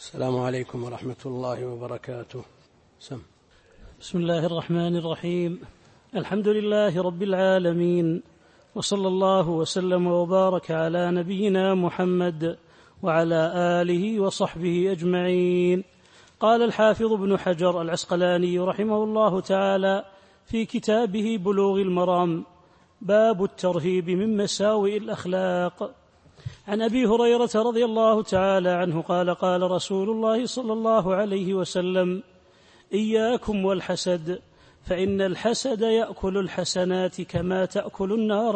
السلام عليكم ورحمة الله وبركاته. بسم الله الرحمن الرحيم. الحمد لله رب العالمين، وصلى الله وسلم وبارك على نبينا محمد وعلى آله وصحبه أجمعين. قال الحافظ ابن حجر العسقلاني رحمه الله تعالى في كتابه بلوغ المرام: باب الترهيب من مساوئ الأخلاق. عن أبي هريرة رضي الله تعالى عنه قال: قال رسول الله صلى الله عليه وسلم: إياكم والحسد، فإن الحسد يأكل الحسنات كما تأكل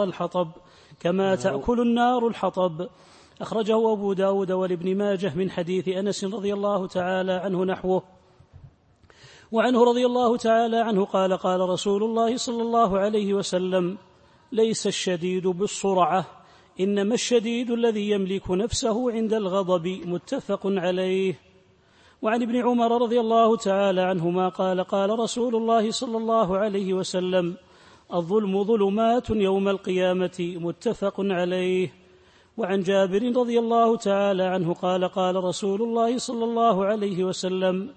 النار الحطب. أخرجه أبو داود والابن ماجه من حديث أنس رضي الله تعالى عنه نحوه. وعنه رضي الله تعالى عنه قال: قال رسول الله صلى الله عليه وسلم: ليس الشديد بالصرعة، إنما الشديد الذي يملك نفسه عند الغضب. متفق عليه. وعن ابن عمر رضي الله تعالى عنهما قال: قال رسول الله صلى الله عليه وسلم: الظلم ظلمات يوم القيامة. متفق عليه. وعن جابر رضي الله تعالى عنه قال: قال رسول الله صلى الله عليه وسلم: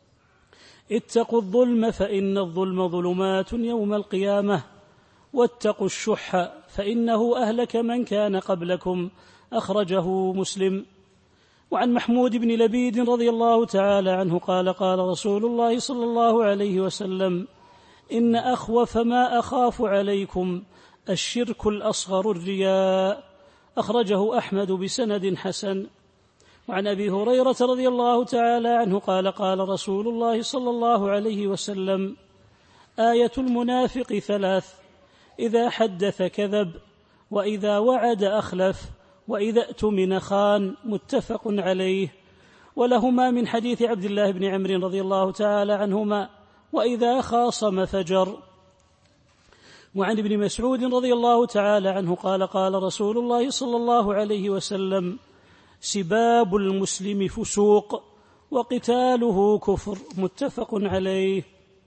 اتقوا الظلم فإن الظلم ظلمات يوم القيامة، واتقوا الشح فإنه أهلك من كان قبلكم. أخرجه مسلم. وعن محمود بن لبيد رضي الله تعالى عنه قال: قال رسول الله صلى الله عليه وسلم: إن أخوف ما أخاف عليكم الشرك الأصغر الرياء. أخرجه أحمد بسند حسن. وعن أبي هريرة رضي الله تعالى عنه قال: قال رسول الله صلى الله عليه وسلم: آية المنافق ثلاث: إذا حدث كذب، وإذا وعد أخلف، وإذا اؤتمن خان. متفق عليه. ولهما من حديث عبد الله بن عمرو رضي الله تعالى عنهما: وإذا خاصم فجر. وعن ابن مسعود رضي الله تعالى عنه قال: قال رسول الله صلى الله عليه وسلم: سباب المسلم فسوق، وقتاله كفر. متفق عليه.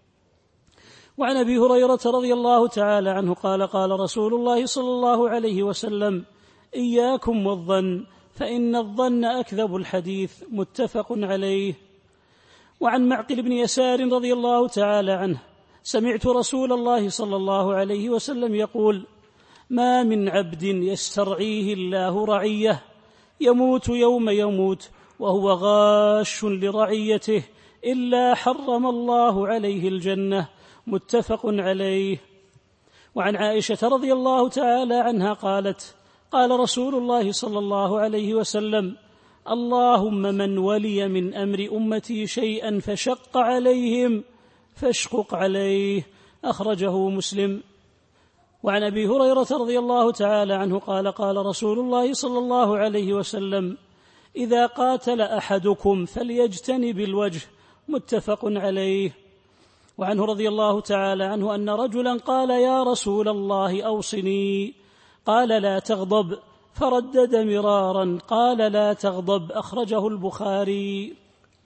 وعن أبي هريرة رضي الله تعالى عنه قال: قال رسول الله صلى الله عليه وسلم: إياكم والظن، فإن الظن أكذب الحديث. متفق عليه. وعن معقل بن يسار رضي الله تعالى عنه: سمعت رسول الله صلى الله عليه وسلم يقول: ما من عبد يسترعيه الله رعية يموت يوم يموت وهو غاش لرعيته إلا حرم الله عليه الجنة. متفق عليه. وعن عائشة رضي الله تعالى عنها قالت: قال رسول الله صلى الله عليه وسلم: اللهم من ولي من أمر أمتي شيئا فشق عليهم فاشقق عليه. أخرجه مسلم. وعن أبي هريرة رضي الله تعالى عنه قال: قال رسول الله صلى الله عليه وسلم: إذا قاتل أحدكم فليجتنب الوجه. متفق عليه. وعنه رضي الله تعالى عنه أن رجلا قال: يا رسول الله أوصني. قال: لا تغضب. فردد مرارا قال: لا تغضب. أخرجه البخاري.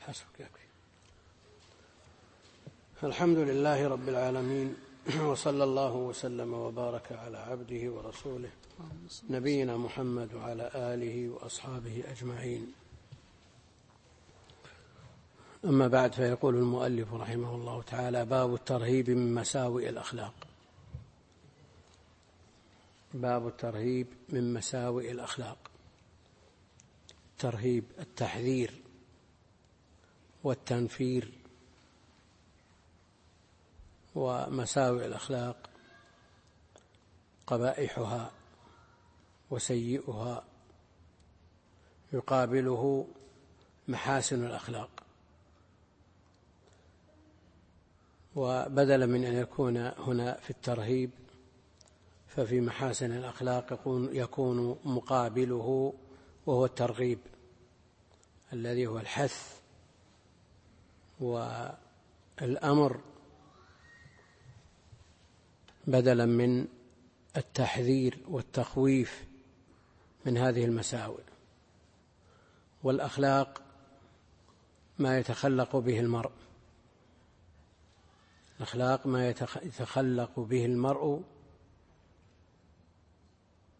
الحمد لله رب العالمين، وصلى الله وسلم وبارك على عبده ورسوله نبينا محمد وعلى آله وأصحابه أجمعين. أما بعد، فيقول المؤلف رحمه الله تعالى: باب الترهيب من مساوئ الأخلاق. باب الترهيب من مساوئ الأخلاق. الترهيب التحذير والتنفير، ومساوئ الأخلاق قبائحها وسيئها، يقابله محاسن الأخلاق. وبدلا من أن يكون هنا في الترهيب، ففي محاسن الأخلاق يكون مقابله وهو الترغيب، الذي هو الحث والأمر، بدلا من التحذير والتخويف من هذه المساوئ. والأخلاق ما يتخلق به المرء، الأخلاق ما يتخلق به المرء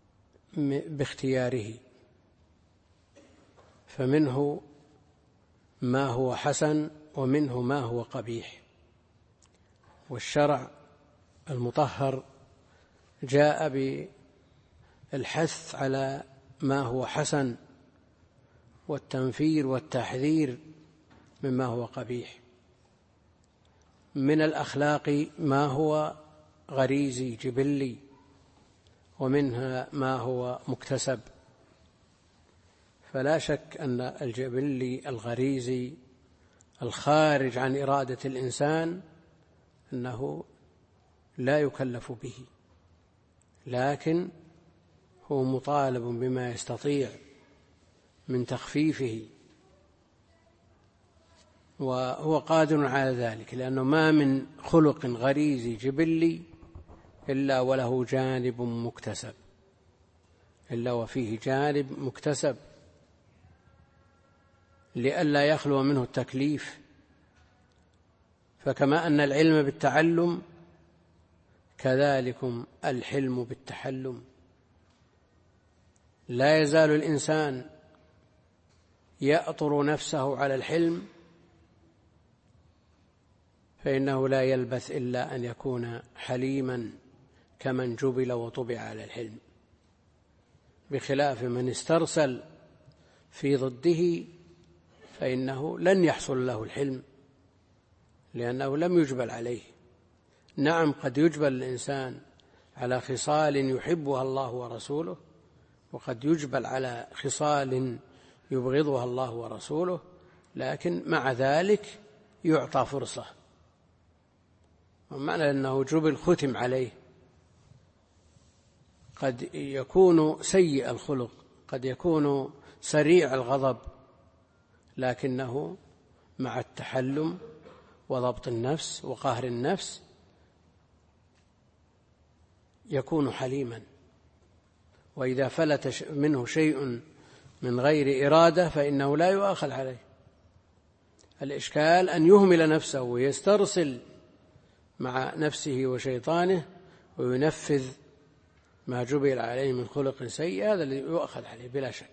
باختياره، فمنه ما هو حسن ومنه ما هو قبيح. والشرع المطهر جاء بالحث على ما هو حسن والتنفير والتحذير مما هو قبيح. من الأخلاق ما هو غريزي جبلي، ومنها ما هو مكتسب. فلا شك أن الجبلي الغريزي الخارج عن إرادة الإنسان أنه لا يكلف به، لكن هو مطالب بما يستطيع من تخفيفه، وهو قادر على ذلك، لأنه ما من خلق غريزي جبلي إلا وله جانب مكتسب، إلا وفيه جانب مكتسب لئلا يخلو منه التكليف. فكما أن العلم بالتعلم كذلكم الحلم بالتحلم. لا يزال الإنسان يأطر نفسه على الحلم، فإنه لا يلبث إلا أن يكون حليما كمن جبل وطبع على الحلم، بخلاف من استرسل في ضده فإنه لن يحصل له الحلم، لأنه لم يجبل عليه. نعم، قد يجبل الإنسان على خصال يحبها الله ورسوله، وقد يجبل على خصال يبغضها الله ورسوله، لكن مع ذلك يعطى فرصة. ومعنى أنه جبل ختم عليه. قد يكون سيء الخلق، قد يكون سريع الغضب، لكنه مع التحلم وضبط النفس وقهر النفس يكون حليما. وإذا فلت منه شيء من غير إرادة فإنه لا يؤاخذ عليه. الإشكال أن يهمل نفسه ويسترسل مع نفسه وشيطانه وينفذ ما جبل عليه من خلق سيء، هذا الذي يؤاخذ عليه بلا شك.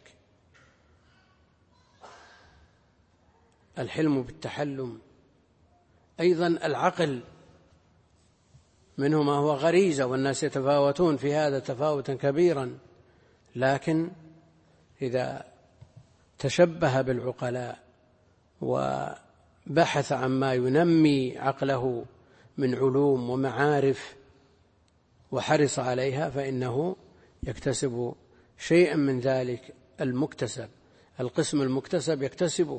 الحلم بالتحلم. أيضا العقل منه ما هو غريزة، والناس يتفاوتون في هذا تفاوتا كبيرا، لكن إذا تشبه بالعقلاء وبحث عما ينمي عقله من علوم ومعارف وحرص عليها فإنه يكتسب شيئا من ذلك المكتسب، القسم المكتسب يكتسبه.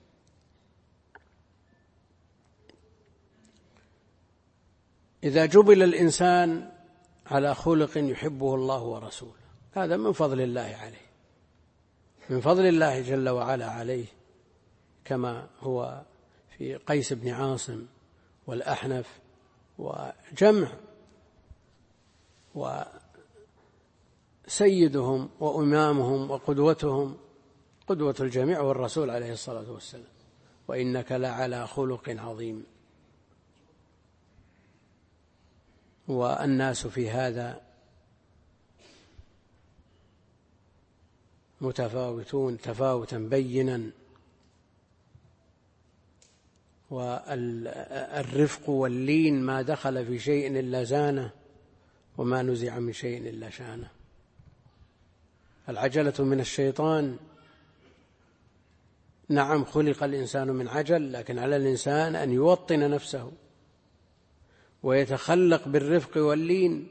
إذا جبل الإنسان على خلق يحبه الله ورسوله، هذا من فضل الله عليه، من فضل الله جل وعلا عليه، كما هو في قيس بن عاصم والأحنف وجمع، وسيدهم وإمامهم وقدوتهم قدوة الجميع والرسول عليه الصلاة والسلام: وإنك لعلى خلق عظيم. والناس في هذا متفاوتون تفاوتا بينا، والرفق واللين ما دخل في شيء إلا زانه، وما نزع من شيء إلا شانه. العجلة من الشيطان. نعم، خلق الإنسان من عجل، لكن على الإنسان أن يوطن نفسه ويتخلق بالرفق واللين،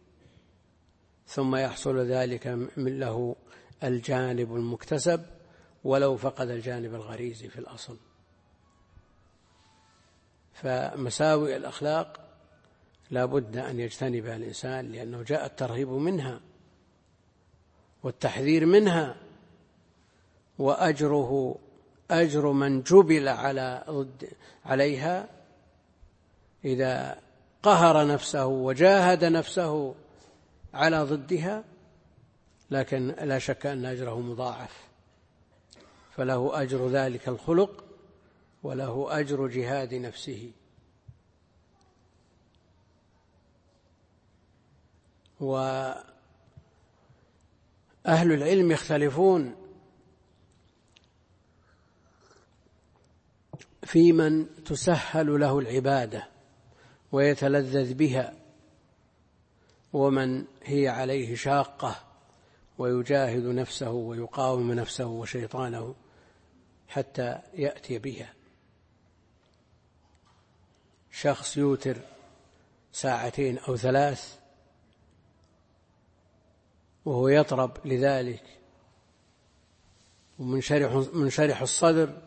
ثم يحصل ذلك من له الجانب المكتسب ولو فقد الجانب الغريزي في الأصل. فمساوئ الأخلاق لا بد أن يجتنبها الإنسان، لأنه جاء الترهيب منها والتحذير منها، وأجره أجر من جبل عليها إذا قهر نفسه وجاهد نفسه على ضدها، لكن لا شك أن أجره مضاعف، فله أجر ذلك الخلق وله أجر جهاد نفسه. وأهل العلم يختلفون في من تسهل له العبادة ويتلذذ بها، ومن هي عليه شاقة ويجاهد نفسه ويقاوم نفسه وشيطانه حتى يأتي بها. شخص يوتر 2 أو 3 وهو يطرب لذلك ومنشرح الصدر،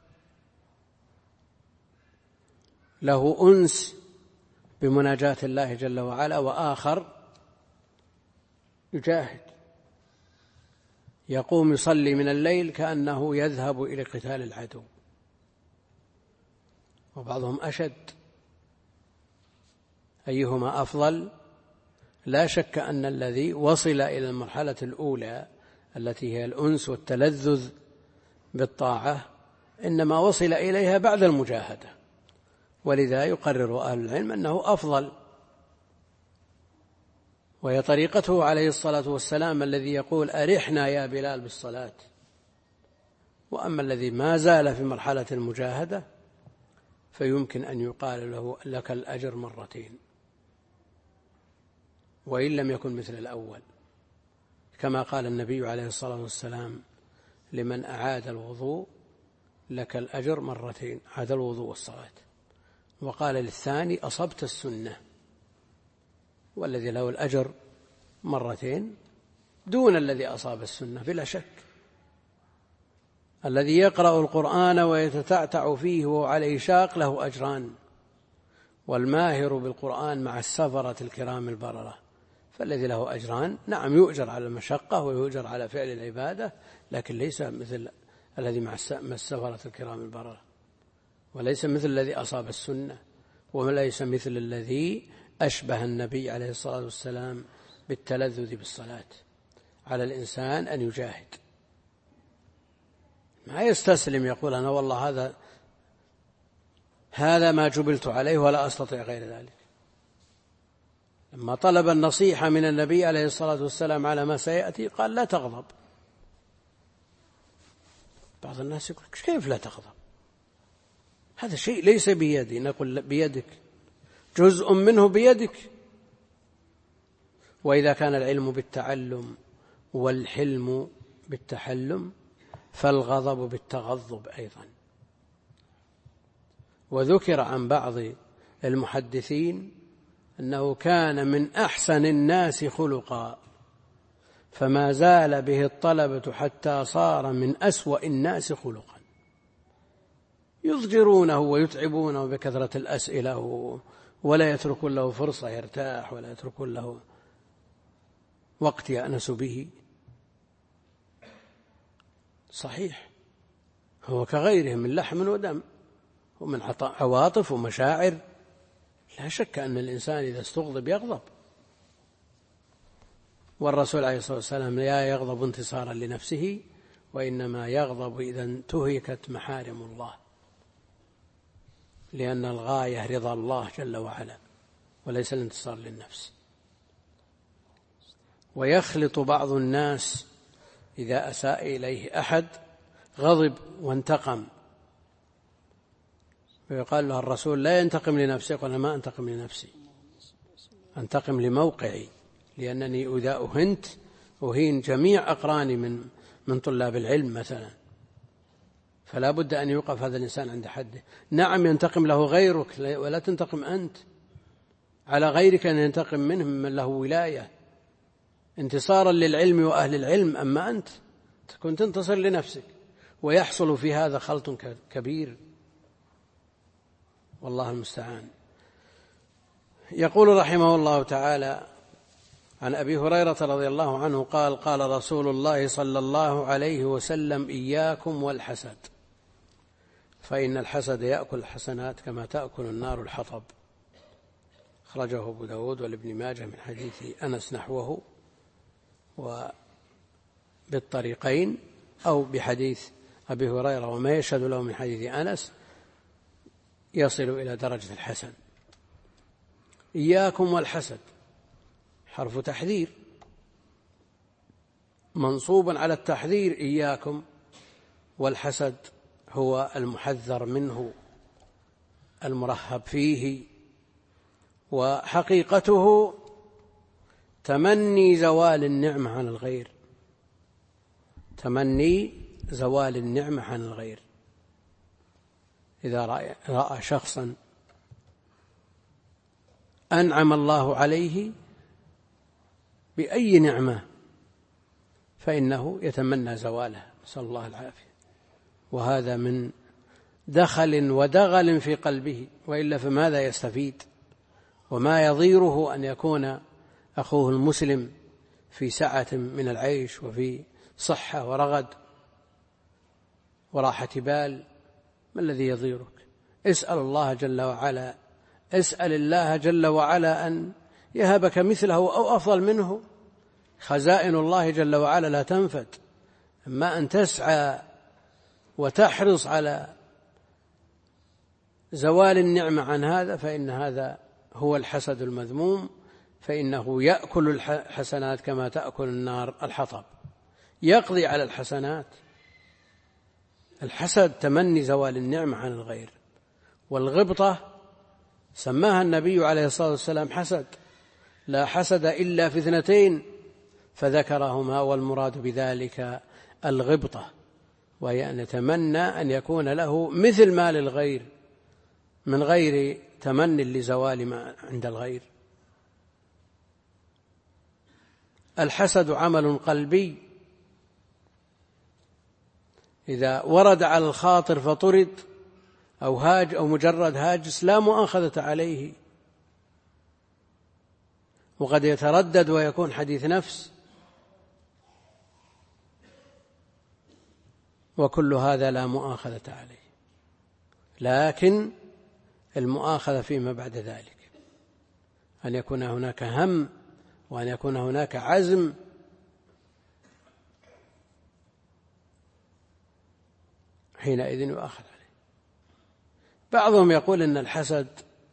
له أنس بمناجاة الله جل وعلا، وآخر يجاهد يقوم يصلي من الليل كأنه يذهب إلى قتال العدو، وبعضهم أشد. أيهما أفضل؟ لا شك أن الذي وصل إلى المرحلة الأولى التي هي الأنس والتلذذ بالطاعة إنما وصل إليها بعد المجاهدة، ولذا يقرر أهل العلم أنه أفضل. وهي طريقته عليه الصلاة والسلام الذي يقول أرحنا يا بلال بالصلاة. وأما الذي ما زال في مرحلة المجاهدة فيمكن أن يقال له لك الأجر 2 مرات وإن لم يكن مثل الأول، كما قال النبي عليه الصلاة والسلام لمن أعاد الوضوء لك الأجر 2 مرات، عاد الوضوء والصلاة. وقال للثاني أصبت السنة، والذي له الأجر 2 مرات دون الذي أصاب السنة بلا شك. الذي يقرأ القرآن ويتتعتع فيه وهو عليه شاق له أجران، والماهر بالقرآن مع السفرة الكرام البررة، فالذي له أجران نعم يؤجر على المشقة ويؤجر على فعل العبادة، لكن ليس مثل الذي مع السفرة الكرام البررة، وليس مثل الذي أصاب السنة، وليس مثل الذي أشبه النبي عليه الصلاة والسلام بالتلذذ بالصلاة. على الإنسان أن يجاهد، ما يستسلم يقول أنا والله هذا ما جبلت عليه ولا أستطيع غير ذلك. لما طلب النصيحة من النبي عليه الصلاة والسلام على ما سيأتي قال لا تغضب. بعض الناس يقول كيف لا تغضب؟ هذا شيء ليس بيدي. نقول بيدك، جزء منه بيدك. وإذا كان العلم بالتعلم والحلم بالتحلم فالغضب بالتغضب أيضا. وذكر عن بعض المحدثين أنه كان من أحسن الناس خلقا، فما زال به الطلبة حتى صار من أسوأ الناس خلقا، يضجرونه ويتعبونه بكثرة الأسئلة ولا يتركون له فرصة يرتاح ولا يتركون له وقت يأنس به. صحيح هو كغيرهم من لحم ودم ومن عواطف ومشاعر، لا شك أن الإنسان إذا استغضب يغضب، والرسول عليه الصلاة والسلام لا يغضب انتصارا لنفسه، وإنما يغضب إذا انتهكت محارم الله، لأن الغاية رضا الله جل وعلا وليس الانتصار للنفس. ويخلط بعض الناس إذا أساء إليه أحد غضب وانتقم، ويقال له الرسول لا ينتقم لنفسه، يقول ما أنتقم لنفسي، أنتقم لموقعي، لأنني إذا أهنت أهين جميع أقراني من طلاب العلم مثلا، فلا بد أن يوقف هذا الإنسان عند حده. نعم ينتقم له غيرك ولا تنتقم أنت، على غيرك أن ينتقم منهم من له ولاية انتصارا للعلم وأهل العلم، أما أنت تكون تنتصر لنفسك، ويحصل في هذا خلط كبير والله المستعان. يقول رحمه الله تعالى عن أبي هريرة رضي الله عنه قال قال رسول الله صلى الله عليه وسلم إياكم والحسد، فإن الحسد يأكل الحسنات كما تأكل النار الحطب. أخرجه أبو داود والابن ماجه من حديث أنس نحوه، وبالطريقين أو بحديث أبي هريرة وما يشهد له من حديث أنس يصل إلى درجة الحسن. إياكم والحسد حرف تحذير منصوب على التحذير إياكم، والحسد هو المحذر منه المرهب فيه، وحقيقته تمني زوال النعمة عن الغير، تمني زوال النعمة عن الغير. إذا رأى شخصا أنعم الله عليه بأي نعمة فإنه يتمنى زواله، نسأل الله العافية، وهذا من دخل ودغل في قلبه، وإلا فماذا يستفيد؟ وما يضيره أن يكون أخوه المسلم في سعة من العيش وفي صحة ورغد وراحة بال، ما الذي يضيرك؟ اسأل الله جل وعلا، اسأل الله جل وعلا أن يهبك مثله أو أفضل منه. خزائن الله جل وعلا لا تنفد، أما أن تسعى وتحرص على زوال النعمة عن هذا فإن هذا هو الحسد المذموم، فإنه يأكل الحسنات كما تأكل النار الحطب، يقضي على الحسنات. الحسد تمني زوال النعمة عن الغير، والغبطة سماها النبي عليه الصلاة والسلام حسد، لا حسد إلا في اثنتين فذكرهما، والمراد بذلك الغبطة، وهي أن يتمنى أن يكون له مثل ما للغير من غير تمني لزوال ما عند الغير. الحسد عمل قلبي، إذا ورد على الخاطر فطرد أو هاج أو مجرد هاجس لا مؤاخذة عليه، وقد يتردد ويكون حديث نفس، وكل هذا لا مؤاخذة عليه. لكن المؤاخذة فيما بعد ذلك، أن يكون هناك هم وأن يكون هناك عزم، حينئذ يؤاخذ عليه. بعضهم يقول إن الحسد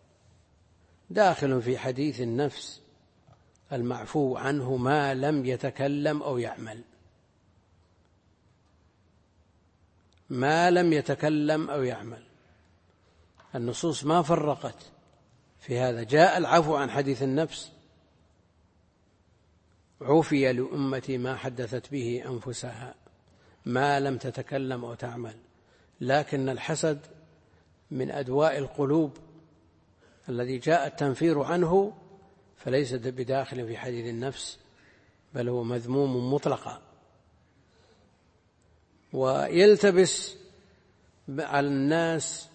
داخل في حديث النفس المعفو عنه ما لم يتكلم أو يعمل، ما لم يتكلم أو يعمل. النصوص ما فرقت في هذا، جاء العفو عن حديث النفس، عفي لأمتي ما حدثت به أنفسها ما لم تتكلم أو تعمل. لكن الحسد من أدواء القلوب الذي جاء التنفير عنه، فليس بداخل في حديث النفس، بل هو مذموم مطلقا. ويلتبس على الناس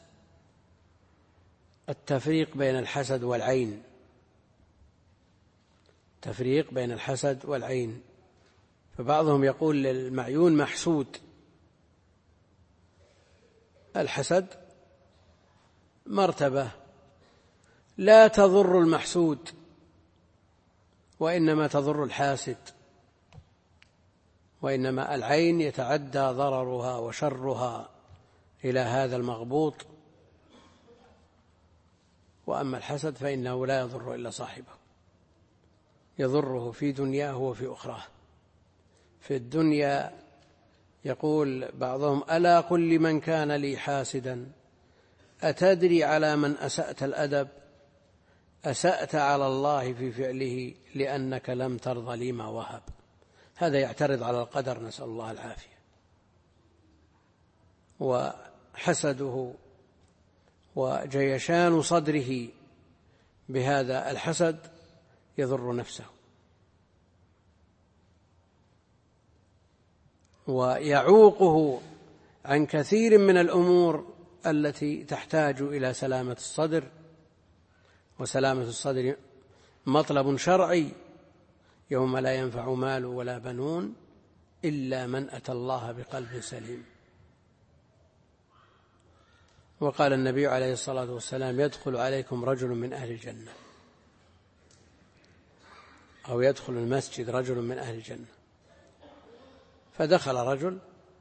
التفريق بين الحسد والعين، تفريق بين الحسد والعين، فبعضهم يقول للمعيون محسود. الحسد مرتبة لا تضر المحسود، وإنما تضر الحاسد، وإنما العين يتعدى ضررها وشرها إلى هذا المغبوط، وأما الحسد فإنه لا يضر إلا صاحبه، يضره في دنياه وفي أخراه. في الدنيا يقول بعضهم: ألا قل لمن كان لي حاسدا أتدري على من أسأت الأدب؟ أسأت على الله في فعله لأنك لم ترض لي ما وهب. هذا يعترض على القدر، نسأل الله العافية. وحسده وجيشان صدره بهذا الحسد يضر نفسه، ويعوقه عن كثير من الأمور التي تحتاج إلى سلامة الصدر، وسلامة الصدر مطلب شرعي: يوم لا ينفع مال ولا بنون إلا من أتى الله بقلب سليم. وقال النبي عليه الصلاة والسلام: يدخل عليكم رجل من أهل الجنة، أو يدخل المسجد رجل من أهل الجنة. فدخل رجل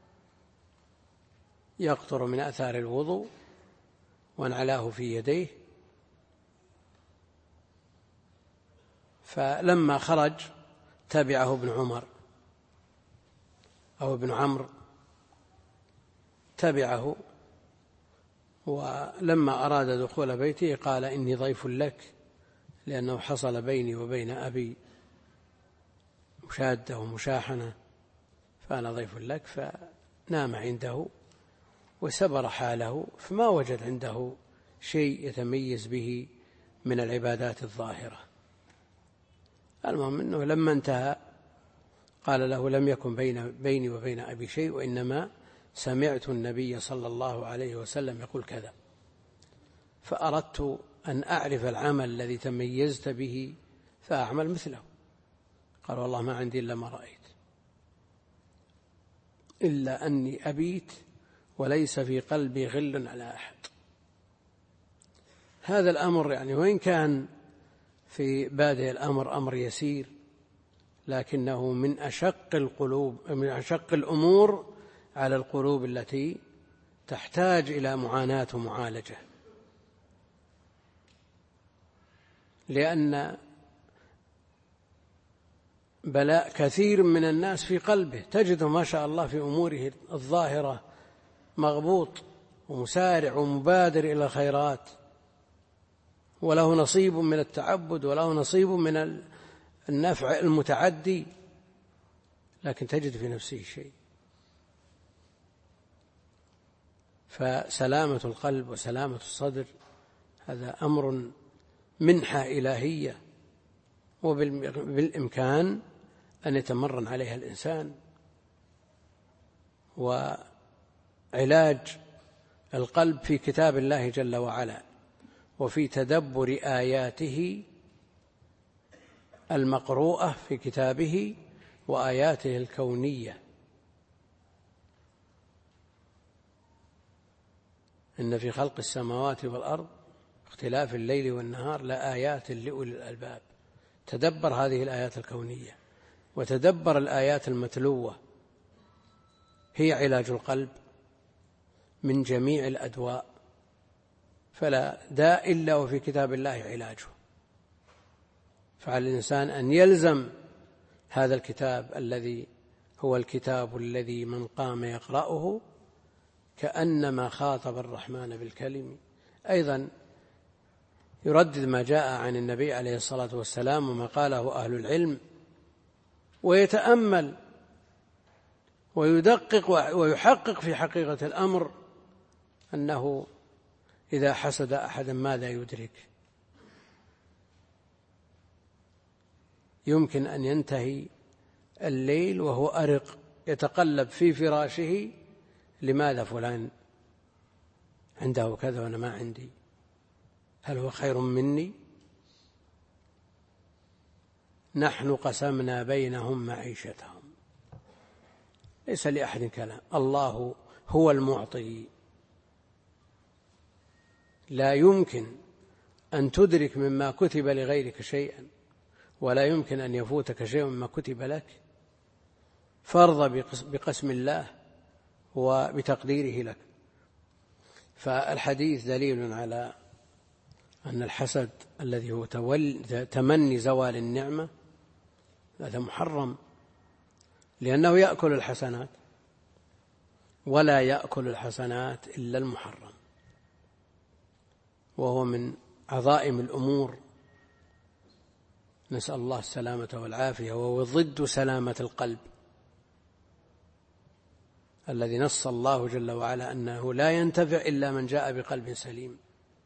يقطر من آثار الوضوء وانعلاه في يديه، فلما خرج تبعه ابن عمر أو ابن عمرو، تبعه ولما أراد دخول بيته قال إني ضيف لك، لأنه حصل بيني وبين أبي مشادة ومشاحنة، فأنا ضيف لك. فنام عنده وسبر حاله، فما وجد عنده شيء يتميز به من العبادات الظاهرة. المهم أنه لما انتهى قال له لم يكن بيني وبين أبي شيء، وإنما سمعت النبي صلى الله عليه وسلم يقول كذا، فأردت أن أعرف العمل الذي تميزت به فأعمل مثله. قال والله ما عندي إلا ما رأيت، إلا أني أبيت وليس في قلبي غل على أحد. هذا الأمر يعني وإن كان في بادئ الأمر أمر يسير، لكنه من أشق الأمور على القلوب التي تحتاج إلى معاناة ومعالجة، لأن بلاء كثير من الناس في قلبه تجده ما شاء الله في أموره الظاهرة مغبوط ومسارع ومبادر إلى الخيرات، وله نصيب من التعبد وله نصيب من النفع المتعدي، لكن تجد في نفسه شيء. فسلامة القلب وسلامة الصدر هذا أمر منحة إلهية، وبالإمكان أن يتمرن عليها الإنسان. وعلاج القلب في كتاب الله جل وعلا، وفي تدبر آياته المقروءة في كتابه وآياته الكونية. إن في خلق السماوات والأرض اختلاف الليل والنهار لآيات لأولي الألباب. تدبر هذه الآيات الكونية وتدبر الآيات المتلوة، هي علاج القلب من جميع الأدواء، فلا داء إلا وفي كتاب الله علاجه. فعلى الإنسان أن يلزم هذا الكتاب الذي هو الكتاب الذي من قام يقرأه كأنما خاطب الرحمن بالكلم. أيضا يردد ما جاء عن النبي عليه الصلاة والسلام وما قاله أهل العلم، ويتأمل ويدقق ويحقق في حقيقة الأمر، أنه إذا حسد أحدا ماذا يدرك؟ يمكن أن ينتهي الليل وهو أرق يتقلب في فراشه، لماذا فلان عنده كذا وأنا ما عندي؟ هل هو خير مني؟ نحن قسمنا بينهم معيشتهم. ليس لأحد كلام، الله هو المعطي. لا يمكن أن تدرك مما كتب لغيرك شيئا، ولا يمكن أن يفوتك شيء مما كتب لك. فارض بقسم الله وبتقديره لك. فالحديث دليل على أن الحسد الذي هو تمني زوال النعمة هذا محرم، لأنه يأكل الحسنات، ولا يأكل الحسنات إلا المحرم، وهو من عظائم الأمور. نسأل الله السلامة والعافية، وهو ضد سلامة القلب الذي نص الله جل وعلا أنه لا ينتفع إلا من جاء بقلب سليم.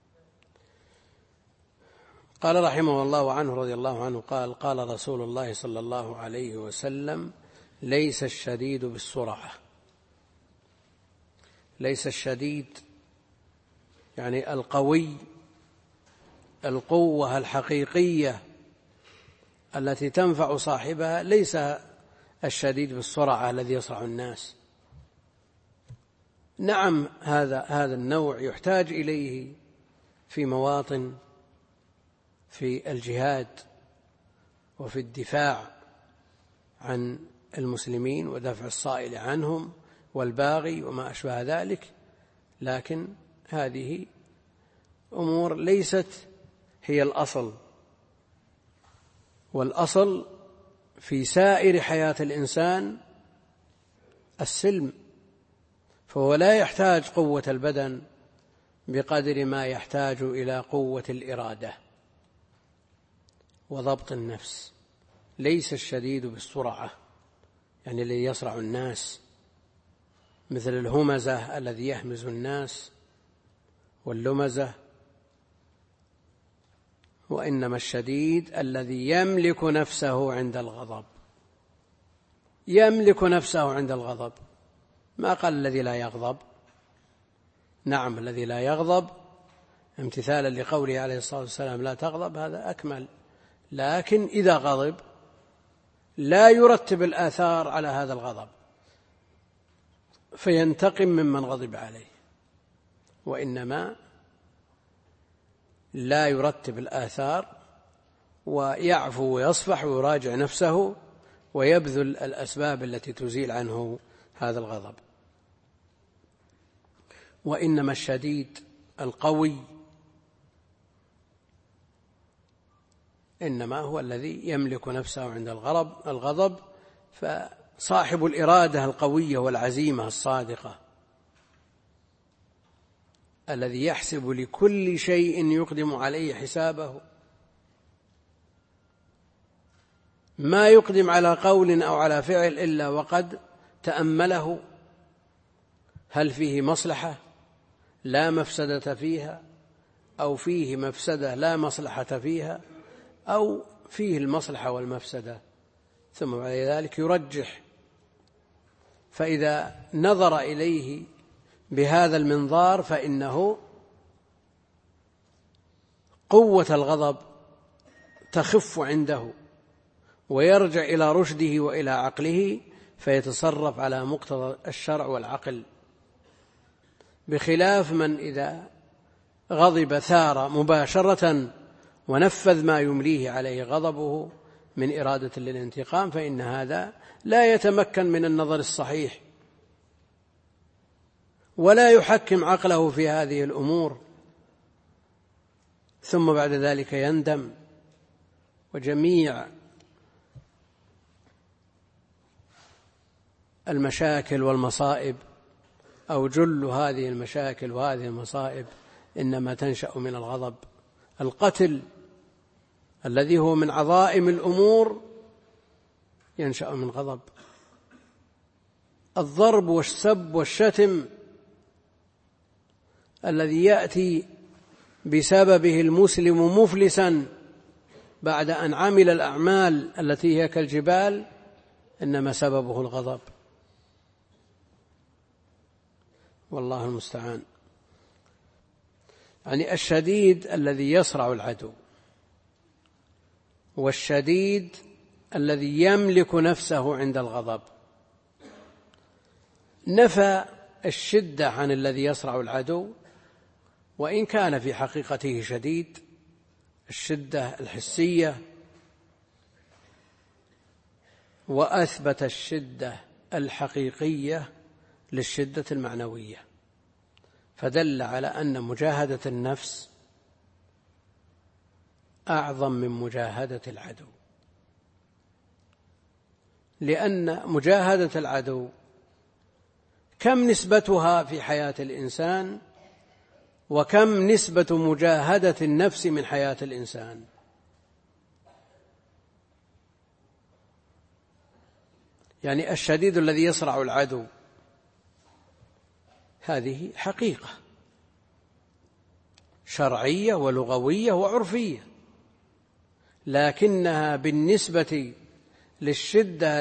قال رحمه الله عنه رضي الله عنه قال: قال رسول الله صلى الله عليه وسلم: ليس الشديد بالسرعة. ليس الشديد يعني القوي، القوة الحقيقية التي تنفع صاحبها، ليس الشديد بالسرعة الذي يصرع الناس. نعم، هذا النوع يحتاج إليه في مواطن، في الجهاد وفي الدفاع عن المسلمين ودفع الصائل عنهم والباغي وما أشبه ذلك، لكن هذه أمور ليست هي الأصل. والأصل في سائر حياة الإنسان السلم، فهو لا يحتاج قوة البدن بقدر ما يحتاج إلى قوة الإرادة وضبط النفس. ليس الشديد بالسرعة، يعني الذي يصرع الناس مثل الهمزة الذي يهمز الناس واللمزة، وإنما الشديد الذي يملك نفسه عند الغضب. يملك نفسه عند الغضب، ما قال الذي لا يغضب. نعم، الذي لا يغضب امتثالا لقوله عليه الصلاة والسلام لا تغضب، هذا أكمل، لكن إذا غضب لا يرتب الآثار على هذا الغضب فينتقم ممن غضب عليه، وإنما لا يرتب الآثار ويعفو ويصفح ويراجع نفسه ويبذل الأسباب التي تزيل عنه هذا الغضب. وإنما الشديد القوي إنما هو الذي يملك نفسه عند الغضب، فصاحب الإرادة القوية والعزيمة الصادقة الذي يحسب لكل شيء يقدم عليه حسابه، ما يقدم على قول أو على فعل إلا وقد تأمله، هل فيه مصلحة لا مفسدة فيها، أو فيه مفسدة لا مصلحة فيها، أو فيه المصلحة والمفسدة، ثم بعد ذلك يرجح. فإذا نظر إليه بهذا المنظار فإنه قوة الغضب تخف عنده ويرجع إلى رشده وإلى عقله فيتصرف على مقتضى الشرع والعقل، بخلاف من إذا غضب ثار مباشرة ونفذ ما يمليه عليه غضبه من إرادة للانتقام، فإن هذا لا يتمكن من النظر الصحيح ولا يحكم عقله في هذه الأمور، ثم بعد ذلك يندم. وجميع المشاكل والمصائب أو جل هذه المشاكل وهذه المصائب إنما تنشأ من الغضب. القتل الذي هو من عظائم الأمور ينشأ من غضب. الضرب والسب والشتم الذي يأتي بسببه المسلم مفلسا بعد أن عمل الأعمال التي هي كالجبال إنما سببه الغضب، والله المستعان. يعني الشديد الذي يصرع العدو، والشديد الذي يملك نفسه عند الغضب. نفى الشدة عن الذي يصرع العدو، وإن كان في حقيقته شديد، الشدة الحسية، وأثبت الشدة الحقيقية للشدة المعنوية، فدل على أن مجاهدة النفس أعظم من مجاهدة العدو، لأن مجاهدة العدو كم نسبتها في حياة الإنسان، وكم نسبة مجاهدة النفس من حياة الإنسان. يعني الشديد الذي يصرع العدو هذه حقيقة شرعية ولغوية وعرفية، لكنها بالنسبة للشدة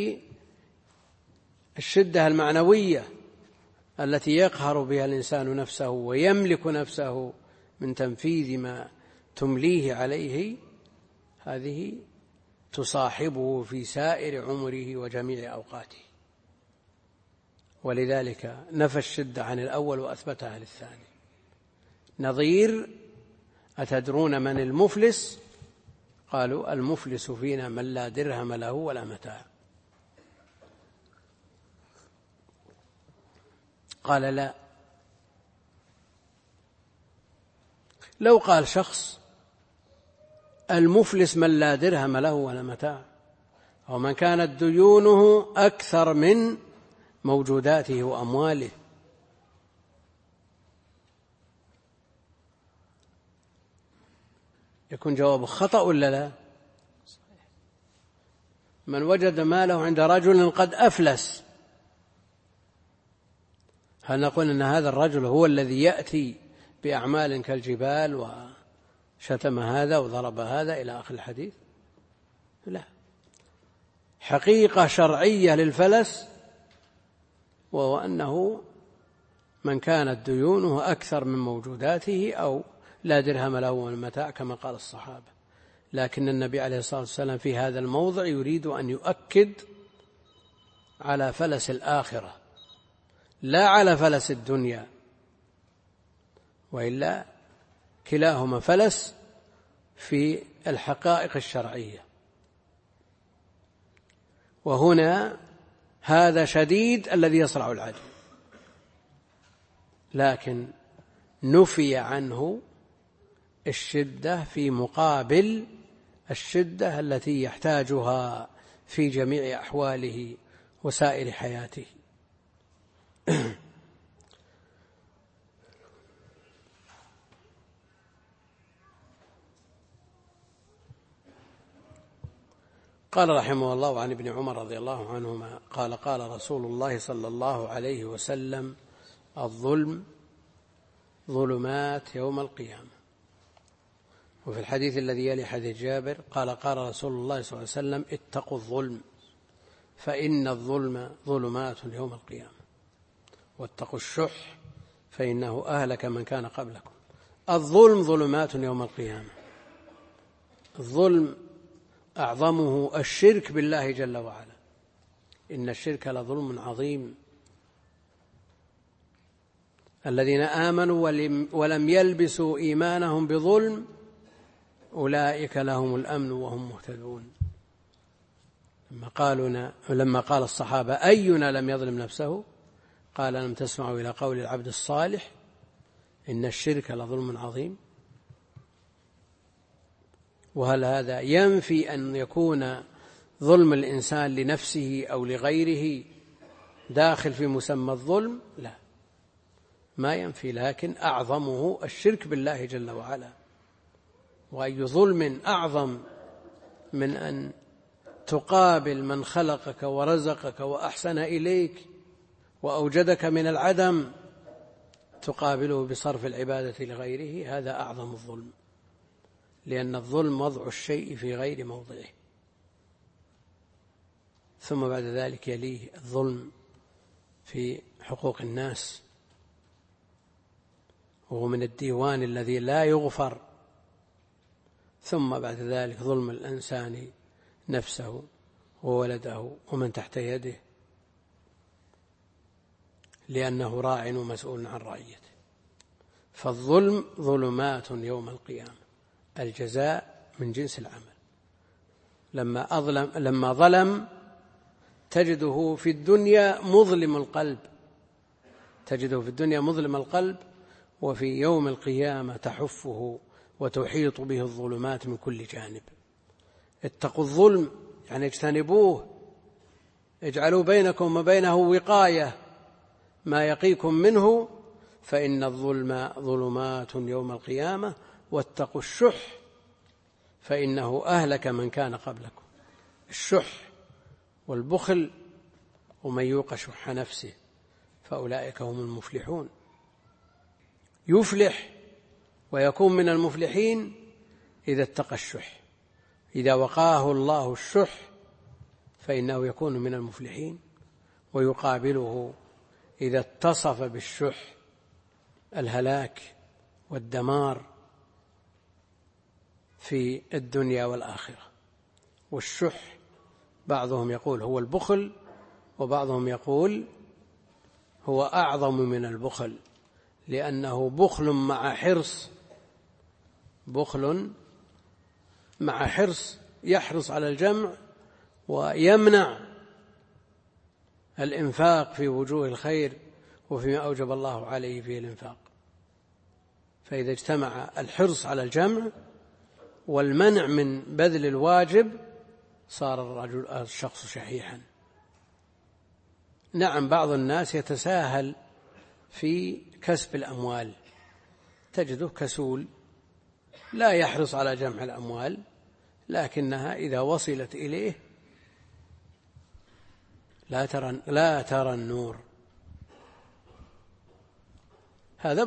الشدة المعنوية التي يقهر بها الإنسان نفسه ويملك نفسه من تنفيذ ما تمليه عليه، هذه تصاحبه في سائر عمره وجميع أوقاته. ولذلك نفى الشدة عن الأول وأثبتها للثاني. نظير أتدرون من المفلس؟ قالوا المفلس فينا من لا درهم له ولا متاع. قال لا، لو قال شخص المفلس من لا درهم له ولا متاع، أو من كانت ديونه أكثر من موجوداته وأمواله، يكون جوابه خطأ ولا لا؟ من وجد ماله عند رجل قد أفلس، هل نقول أن هذا الرجل هو الذي يأتي بأعمال كالجبال وشتم هذا وضرب هذا إلى آخر الحديث؟ لا، حقيقة شرعية للفلس، وهو أنه من كانت ديونه أكثر من موجوداته أو لا درهم له ولا متاع كما قال الصحابة. لكن النبي عليه الصلاة والسلام في هذا الموضع يريد أن يؤكد على فلس الآخرة لا على فلس الدنيا، وإلا كلاهما فلس في الحقائق الشرعية. وهنا هذا شديد الذي يصرع العدو، لكن نفي عنه الشدة في مقابل الشدة التي يحتاجها في جميع أحواله وسائر حياته. قال رحمه الله عن ابن عمر رضي الله عنهما قال قال رسول الله صلى الله عليه وسلم: الظلم ظلمات يوم القيامة. وفي الحديث الذي يلي حديث جابر قال قال رسول الله صلى الله عليه وسلم: اتقوا الظلم فإن الظلم ظلمات يوم القيامة، واتقوا الشح فإنه أهلك من كان قبلكم. الظلم ظلمات يوم القيامة. الظلم أعظمه الشرك بالله جل وعلا، إن الشرك لظلم عظيم. الذين آمنوا ولم يلبسوا إيمانهم بظلم أولئك لهم الأمن وهم مهتدون. لما قال الصحابة: أينا لم يظلم نفسه؟ قال: لم تسمعوا إلى قول العبد الصالح إن الشرك لظلم عظيم؟ وهل هذا ينفي أن يكون ظلم الإنسان لنفسه أو لغيره داخل في مسمى الظلم؟ لا، ما ينفي، لكن أعظمه الشرك بالله جل وعلا. وأي ظلم أعظم من أن تقابل من خلقك ورزقك وأحسن إليك وأوجدك من العدم تقابله بصرف العبادة لغيره؟ هذا أعظم الظلم، لأن الظلم وضع الشيء في غير موضعه. ثم بعد ذلك يليه الظلم في حقوق الناس، وهو من الديوان الذي لا يغفر. ثم بعد ذلك ظلم الإنسان نفسه وولده ومن تحت يده، لأنه راع ومسؤول عن رعيته. فالظلم ظلمات يوم القيامة، الجزاء من جنس العمل. لما ظلم تجده في الدنيا مظلم القلب، تجده في الدنيا مظلم القلب، وفي يوم القيامة تحفه وتحيط به الظلمات من كل جانب. اتقوا الظلم يعني اجتنبوه، اجعلوا بينكم وبينه وقاية ما يقيكم منه، فإن الظلم ظلمات يوم القيامة، واتقوا الشح فإنه أهلك من كان قبلكم. الشح والبخل، ومن يوق شح نفسه فأولئك هم المفلحون. يفلح ويكون من المفلحين إذا اتقى الشح، إذا وقاه الله الشح فإنه يكون من المفلحين. ويقابله إذا اتصف بالشح الهلاك والدمار في الدنيا والآخرة. والشح بعضهم يقول هو البخل، وبعضهم يقول هو أعظم من البخل، لأنه بخل مع حرص، بخل مع حرص، يحرص على الجمع ويمنع الإنفاق في وجوه الخير وفيما أوجب الله عليه فيه الإنفاق. فإذا اجتمع الحرص على الجمع والمنع من بذل الواجب صار الشخص شحيحا. نعم، بعض الناس يتساهل في كسب الأموال، تجده كسول لا يحرص على جمع الأموال، لكنها إذا وصلت إليه لا ترى النور. هذا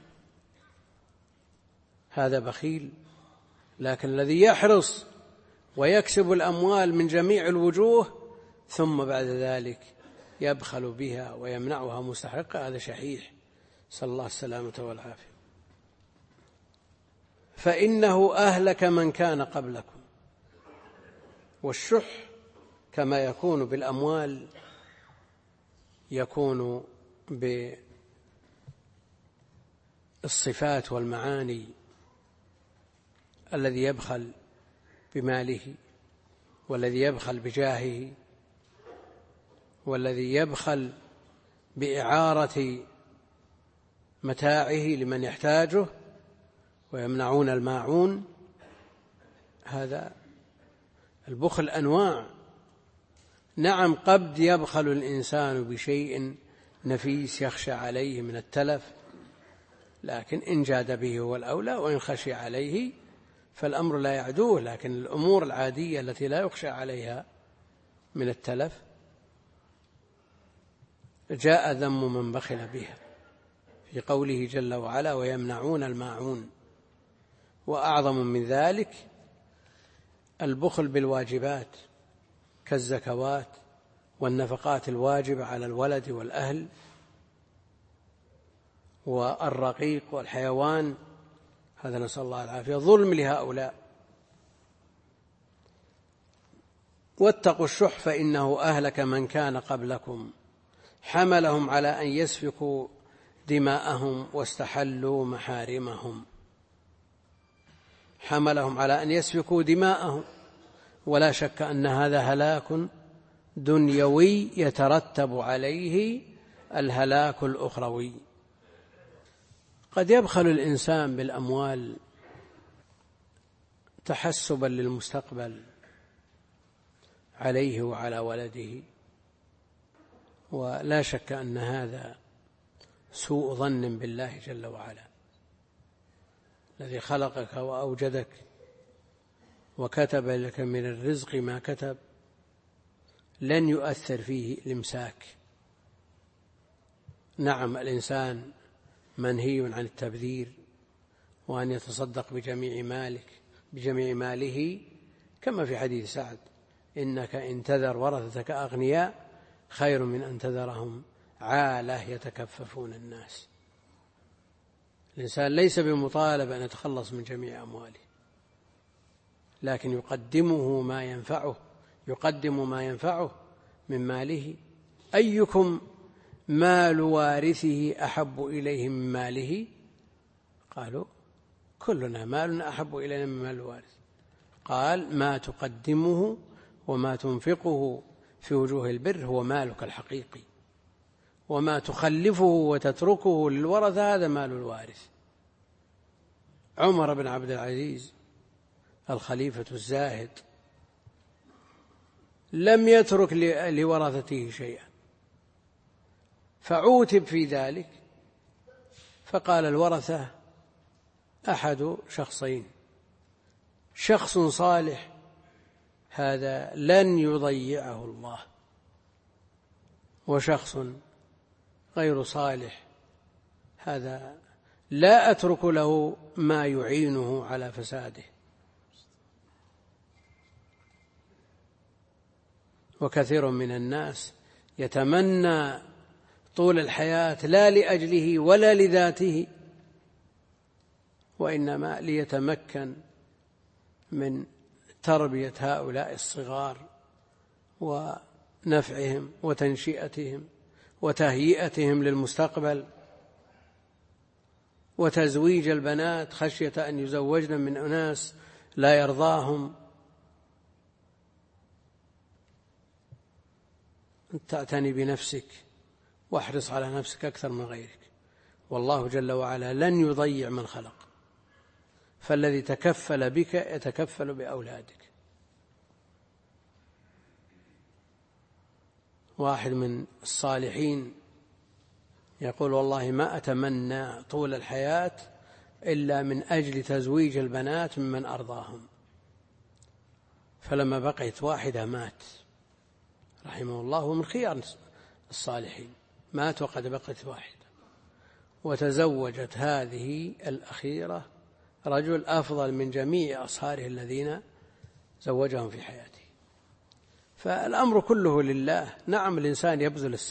بخيل. لكن الذي يحرص ويكسب الأموال من جميع الوجوه ثم بعد ذلك يبخل بها ويمنعها مستحقة، هذا شحيح، صلى الله السلامة والعافية. فإنه أهلك من كان قبلكم. والشح كما يكون بالأموال يكون بالصفات والمعاني. الذي يبخل بماله، والذي يبخل بجاهه، والذي يبخل بإعارة متاعه لمن يحتاجه ويمنعون الماعون، هذا البخل أنواع. نعم، قد يبخل الإنسان بشيء نفيس يخشى عليه من التلف، لكن إن جاد به هو الأولى، وإن خشي عليه فالأمر لا يعدوه. لكن الأمور العادية التي لا يخشى عليها من التلف جاء ذم من بخل بها في قوله جل وعلا: ويمنعون الماعون. وأعظم من ذلك البخل بالواجبات كالزكوات والنفقات الواجبة على الولد والأهل والرقيق والحيوان، هذا نسأل الله العافية، ظلم لهؤلاء. واتقوا الشح فإنه أهلك من كان قبلكم حملهم على أن يسفكوا دماءهم واستحلوا محارمهم. حملهم على أن يسفكوا دماءهم، ولا شك أن هذا هلاك دنيوي يترتب عليه الهلاك الأخروي. قد يبخل الإنسان بالأموال تحسبا للمستقبل عليه وعلى ولده، ولا شك أن هذا سوء ظن بالله جل وعلا، الذي خلقك وأوجدك وكتب لك من الرزق ما كتب، لن يؤثر فيه الإمساك. نعم، الإنسان منهي عن التبذير وأن يتصدق بجميع ماله، كما في حديث سعد: إنك إن تذر ورثتك أغنياء خير من أن تذرهم عالة يتكففون الناس. الإنسان ليس بمطالب أن يتخلص من جميع أمواله، لكن يقدم ما ينفعه من ماله. أيكم مال وارثه أحب إليه من ماله؟ قالوا: كلنا مالنا أحب إلينا من مال الوارث. قال: ما تقدمه وما تنفقه في وجوه البر هو مالك الحقيقي، وما تخلفه وتتركه للورثة هذا مال الوارث. عمر بن عبد العزيز الخليفة الزاهد لم يترك لورثته شيئا، فعوتب في ذلك، فقال الورثة: أحد شخصين، شخص صالح هذا لن يضيعه الله، وشخص غير صالح هذا لا أترك له ما يعينه على فساده. وكثير من الناس يتمنى طول الحياة لا لأجله ولا لذاته، وإنما ليتمكن من تربية هؤلاء الصغار ونفعهم وتنشئتهم وتهيئتهم للمستقبل، وتزويج البنات خشية أن يزوجن من أناس لا يرضاهم. تعتني بنفسك واحرص على نفسك أكثر من غيرك، والله جل وعلا لن يضيع من خلق، فالذي تكفل بك يتكفل بأولادك. واحد من الصالحين يقول: والله ما أتمنى طول الحياة إلا من أجل تزويج البنات ممن أرضاهم، فلما بقيت واحدة مات رحمه الله، ومن خيار الصالحين، مات وقد بقيت واحدة، وتزوجت هذه الأخيرة رجل أفضل من جميع أصهاره الذين زوجهم في حياته. فالأمر كله لله. نعم، الإنسان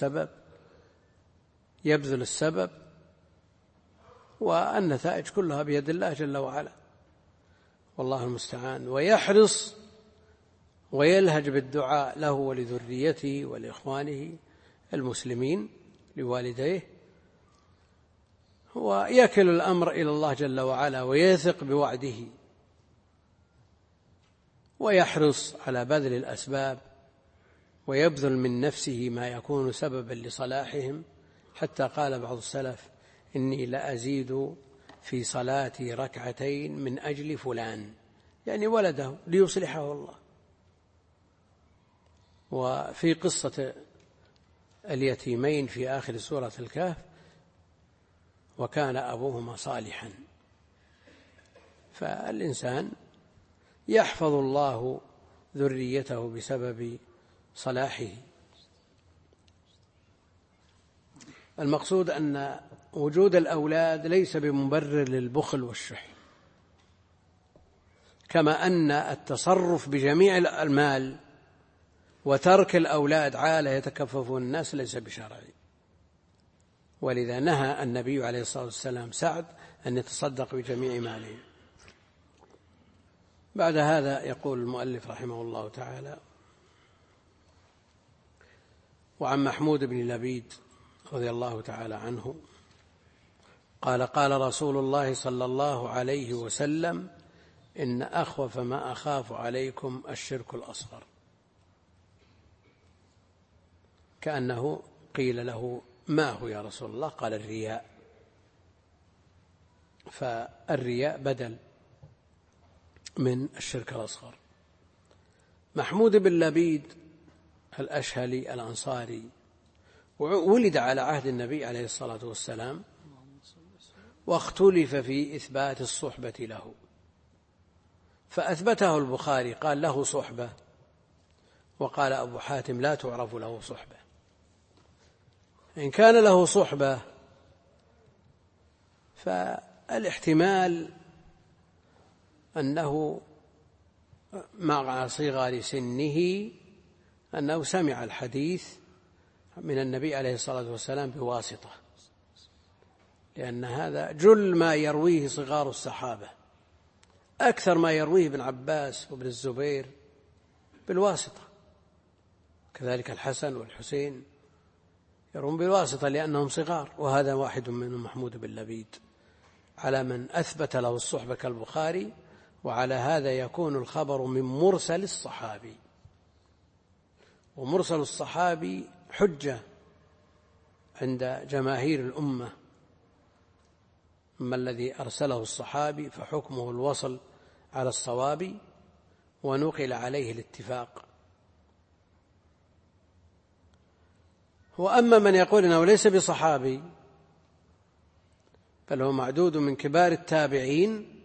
يبذل السبب والنتائج كلها بيد الله جل وعلا، والله المستعان. ويحرص ويلهج بالدعاء له ولذريته ولإخوانه المسلمين، لوالديه، ويكل الأمر إلى الله جل وعلا ويثق بوعده، ويحرص على بذل الأسباب ويبذل من نفسه ما يكون سببا لصلاحهم، حتى قال بعض السلف: إني لأزيد في صلاتي ركعتين من أجل فلان، يعني ولده ليصلحه الله. وفي قصة اليتيمين في آخر سورة الكهف: وكان أبوهما صالحا. فالإنسان يحفظ الله ذريته بسبب صلاحه. المقصود أن وجود الأولاد ليس بمبرر للبخل والشح، كما أن التصرف بجميع المال وترك الأولاد عالة يتكففون الناس ليس بشرعي. ولذا نهى النبي عليه الصلاة والسلام سعد أن يتصدق بجميع ماله. بعد هذا يقول المؤلف رحمه الله تعالى: وعن محمود بن لبيد رضي الله تعالى عنه قال: قال رسول الله صلى الله عليه وسلم: إن أخوف ما أخاف عليكم الشرك الأصغر. كأنه قيل له: ما هو يا رسول الله؟ قال: الرياء. فالرياء بدل من الشرك الأصغر. محمود بن لبيد الأشهلي الأنصاري ولد على عهد النبي عليه الصلاة والسلام، واختلف في إثبات الصحبة له، فأثبته البخاري قال له صحبة، وقال أبو حاتم لا تعرف له صحبة. إن كان له صحبة فالاحتمال أنه مع صغر سنه أنه سمع الحديث من النبي عليه الصلاة والسلام بواسطة، لأن هذا جل ما يرويه صغار الصحابة، أكثر ما يرويه ابن عباس وابن الزبير بالواسطة، كذلك الحسن والحسين يرون بالواسطة لأنهم صغار، وهذا واحد منهم محمود بن لبيد. على من أثبت له الصحبة كالبخاري، وعلى هذا يكون الخبر من مرسل الصحابي، ومرسل الصحابي حجة عند جماهير الأمة. أما الذي أرسله الصحابي فحكمه الوصل على الصواب، ونقل عليه الاتفاق. وأما من يقول إنه ليس بصحابي بل هو معدود من كبار التابعين،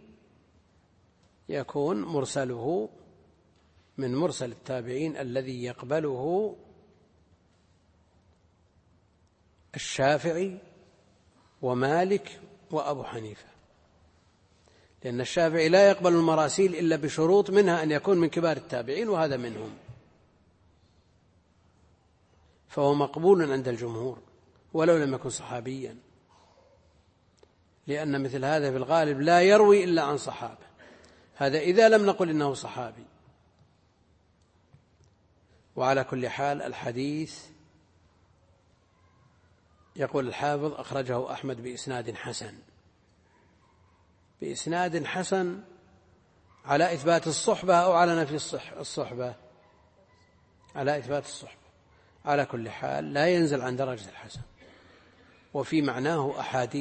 يكون مرسله من مرسل التابعين الذي يقبله الشافعي ومالك وأبو حنيفة، لأن الشافعي لا يقبل المراسيل إلا بشروط، منها أن يكون من كبار التابعين، وهذا منهم، فهو مقبول عند الجمهور ولو لم يكن صحابيا، لأن مثل هذا في الغالب لا يروي إلا عن صحابة، هذا إذا لم نقل إنه صحابي. وعلى كل حال الحديث يقول الحافظ أخرجه أحمد بإسناد حسن على إثبات الصحبة أو على نفي الصحبة؟ على إثبات الصحبة. على كل حال لا ينزل عن درجة الحسن، وفي معناه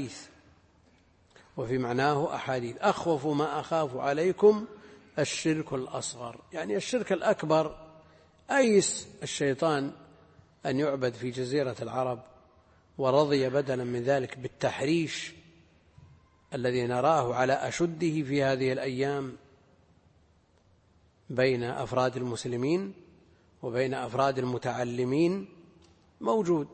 أحاديث. أخوف ما أخاف عليكم الشرك الأصغر، يعني الشرك الأكبر. أيس الشيطان أن يعبد في جزيرة العرب، ورضي بدلا من ذلك بالتحريش الذي نراه على أشده في هذه الأيام بين أفراد المسلمين وبين أفراد المتعلمين موجود.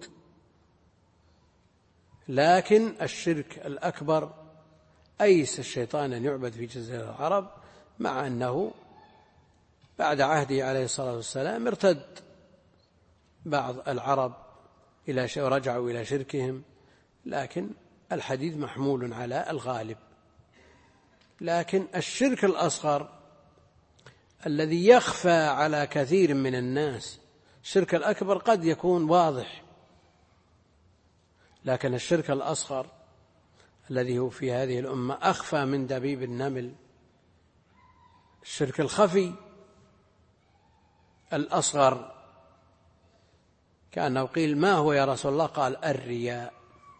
لكن الشرك الأكبر أيس الشيطان أن يعبد في جزيرة العرب، مع أنه بعد عهده عليه الصلاة والسلام ارتد بعض العرب ورجعوا إلى شركهم، لكن الحديث محمول على الغالب. لكن الشرك الأصغر الذي يخفى على كثير من الناس، الشرك الأكبر قد يكون واضح، لكن الشرك الأصغر الذي هو في هذه الأمة أخفى من دبيب النمل، الشرك الخفي الأصغر، كأنه قيل: ما هو يا رسول الله؟ قال: الرياء.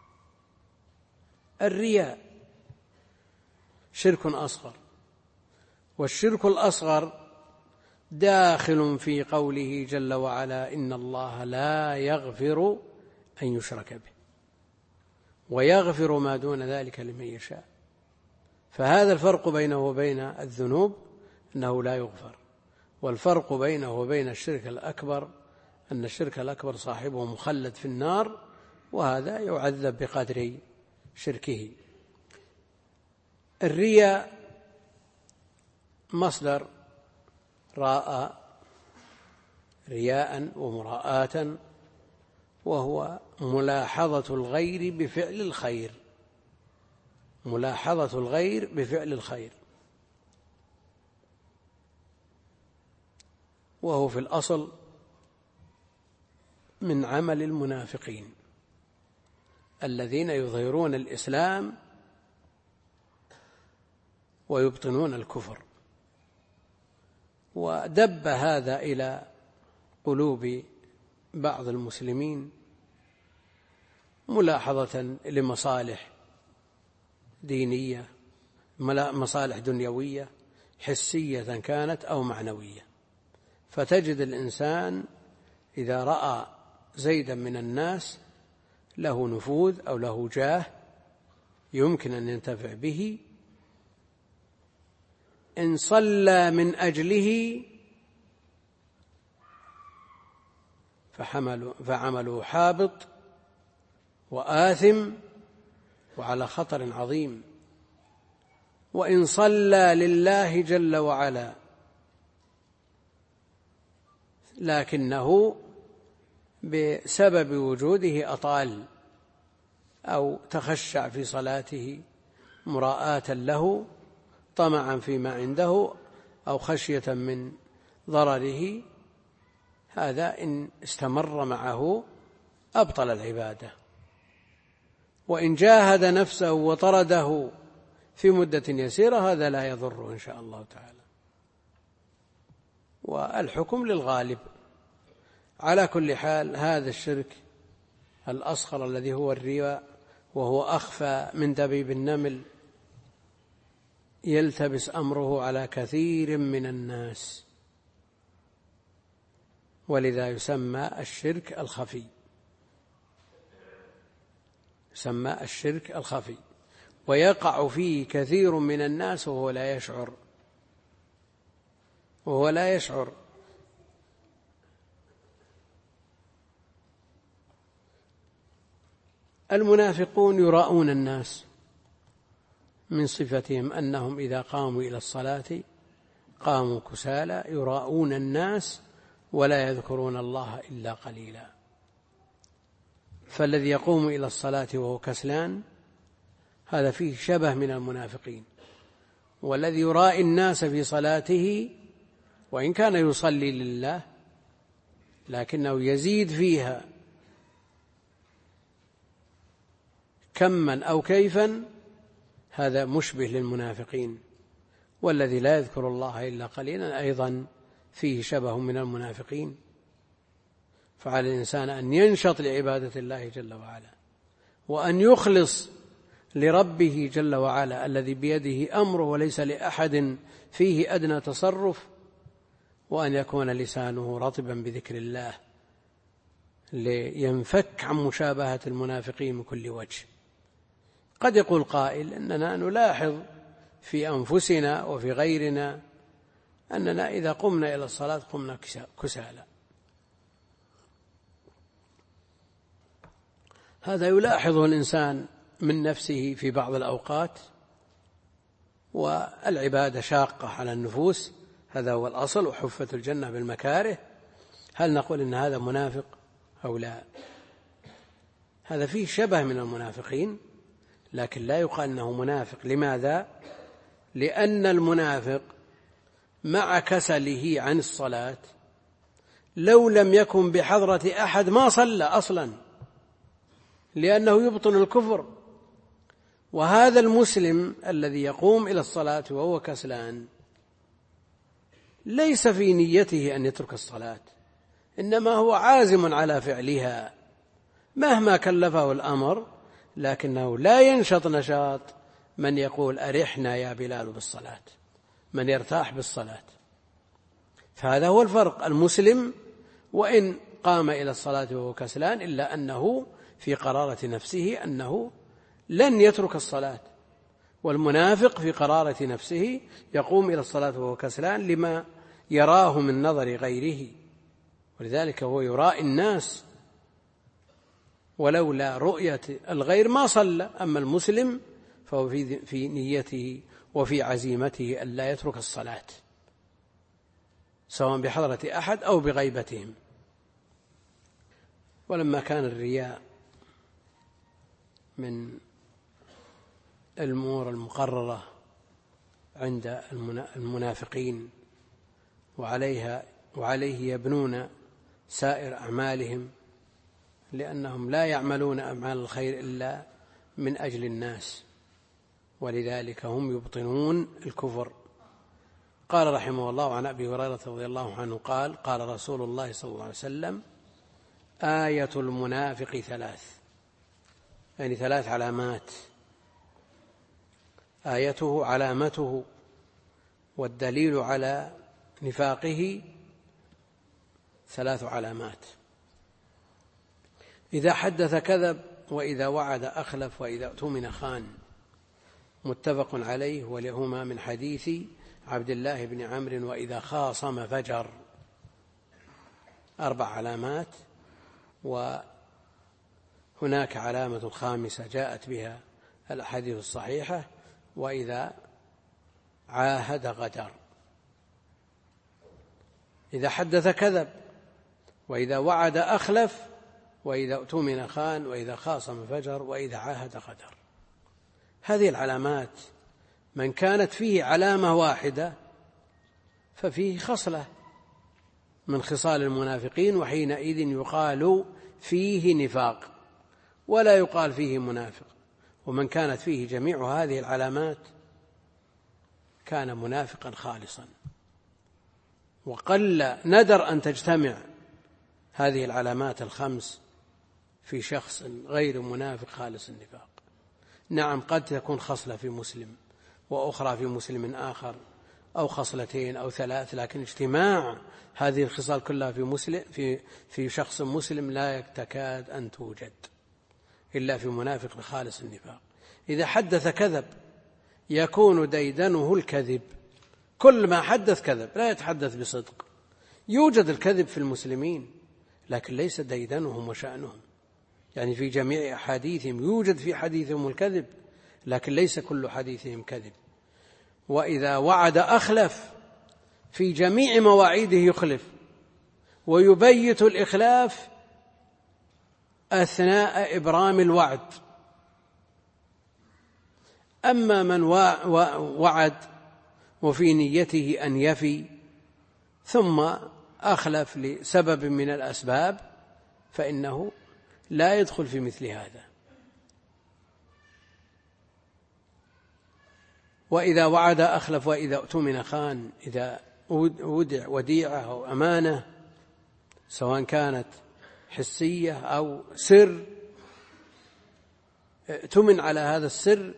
الرياء شرك أصغر. والشرك الأصغر داخل في قوله جل وعلا: إن الله لا يغفر أن يشرك به ويغفر ما دون ذلك لمن يشاء. فهذا الفرق بينه وبين الذنوب أنه لا يغفر، والفرق بينه وبين الشرك الأكبر أن الشرك الأكبر صاحبه مخلد في النار، وهذا يعذب بقدر شركه. الرياء مصدر راء، رياء ومراءة، وهو ملاحظة الغير بفعل الخير، ملاحظة الغير بفعل الخير، وهو في الأصل من عمل المنافقين الذين يظهرون الإسلام ويبطنون الكفر. ودب هذا إلى قلوب بعض المسلمين ملاحظة لمصالح دينية، مصالح دنيوية حسية كانت أو معنوية. فتجد الإنسان إذا رأى زيدا من الناس له نفوذ أو له جاه يمكن أن ينتفع به، إن صلى من أجله فعمله حابط وآثم وعلى خطر عظيم، وإن صلى لله جل وعلا لكنه بسبب وجوده أطال أو تخشع في صلاته مراءة له، طمعا فيما عنده أو خشية من ضرره، هذا إن استمر معه أبطل العبادة. وإن جاهد نفسه وطرده في مدة يسيرة هذا لا يضره إن شاء الله تعالى، والحكم للغالب. على كل حال هذا الشرك الأصغر الذي هو الرياء، وهو أخفى من دبيب النمل، يلتبس أمره على كثير من الناس، ولذا يسمى الشرك الخفي، يسمى الشرك الخفي، ويقع فيه كثير من الناس وهو لا يشعر. المنافقون يراءون الناس، من صفتهم أنهم إذا قاموا إلى الصلاة قاموا كسالى يراءون الناس ولا يذكرون الله إلا قليلا. فالذي يقوم إلى الصلاة وهو كسلان هذا فيه شبه من المنافقين، والذي يرائي الناس في صلاته وإن كان يصلي لله لكنه يزيد فيها كما أو كيفا، هذا مشبه للمنافقين. والذي لا يذكر الله إلا قليلا أيضا فيه شبه من المنافقين. فعلى الإنسان أن ينشط لعبادة الله جل وعلا، وأن يخلص لربه جل وعلا الذي بيده أمره وليس لأحد فيه أدنى تصرف، وأن يكون لسانه رطبا بذكر الله لينفك عن مشابهة المنافقين من كل وجه. قد يقول قائل أننا نلاحظ في أنفسنا وفي غيرنا أننا إذا قمنا إلى الصلاة قمنا كسالى. هذا يلاحظه الإنسان من نفسه في بعض الأوقات، والعبادة شاقة على النفوس، هذا هو الأصل، وحفت الجنة بالمكاره. هل نقول إن هذا منافق أو لا؟ هذا فيه شبه من المنافقين، لكن لا يقال أنه منافق. لماذا؟ لأن المنافق مع كسله عن الصلاة لو لم يكن بحضرة أحد ما صلى أصلا، لأنه يبطن الكفر. وهذا المسلم الذي يقوم إلى الصلاة وهو كسلان ليس في نيته أن يترك الصلاة، إنما هو عازم على فعلها مهما كلفه الأمر، لكنه لا ينشط نشاط من يقول أرحنا يا بلال بالصلاة، من يرتاح بالصلاة. فهذا هو الفرق. المسلم وإن قام إلى الصلاة وهو كسلان إلا أنه في قرارة نفسه أنه لن يترك الصلاة، والمنافق في قرارة نفسه يقوم إلى الصلاة وهو كسلان لما يراه من نظر غيره، ولذلك هو يرائي الناس، ولولا رؤية الغير ما صلى. أما المسلم فهو في نيته وفي عزيمته أن لا يترك الصلاة سواء بحضرة أحد أو بغيبتهم. ولما كان الرياء من الأمور عند المنافقين وعليه يبنون سائر أعمالهم، لأنهم لا يعملون أعمال الخير إلا من أجل الناس، ولذلك هم يبطنون الكفر. قال رحمه الله عن أبي هريرة رضي الله عنه قال قال رسول الله صلى الله عليه وسلم: آية المنافق ثلاث، يعني 3 علامات. آيته علامته، والدليل على نفاقه 3 علامات: إذا حدث كذب، وإذا وعد أخلف، وإذا اؤتمن خان. متفق عليه، ولهما من حديث عبد الله بن عمرو: وإذا خاصم فجر. 4 علامات، وهناك علامة خامسة جاءت بها الأحاديث الصحيحة: وإذا عاهد غدر. إذا حدث كذب، وإذا وعد أخلف، وإذا اؤتمن خان، وإذا خاصم فجر، وإذا عاهد غدر. هذه العلامات من كانت فيه علامة واحدة ففيه خصلة من خصال المنافقين، وحينئذ يقال فيه نفاق ولا يقال فيه منافق. ومن كانت فيه جميع هذه العلامات كان منافقا خالصا، وقل ندر أن تجتمع هذه العلامات الخمس في شخص غير منافق خالص النفاق. نعم، قد تكون خصلة في مسلم وأخرى في مسلم آخر، أو خصلتين أو 3، لكن اجتماع هذه الخصال كلها في شخص مسلم لا تكاد أن توجد إلا في منافق خالص النفاق. إذا حدث كذب يكون ديدنه الكذب، كل ما حدث كذب، لا يتحدث بصدق. يوجد الكذب في المسلمين لكن ليس ديدنهم وشأنهم، يعني في جميع أحاديثهم يوجد في حديثهم الكذب، لكن ليس كل حديثهم كذب. وإذا وعد أخلف، في جميع مواعيده يخلف، ويبيت الإخلاف أثناء إبرام الوعد. أما من وعد وفي نيته أن يفي ثم أخلف لسبب من الأسباب فإنه لا يدخل في مثل هذا. وإذا وعد أخلف، وإذا اؤتمن خان. إذا ودع وديعة أو أمانة سواء كانت حسية أو سر، اؤتمن على هذا السر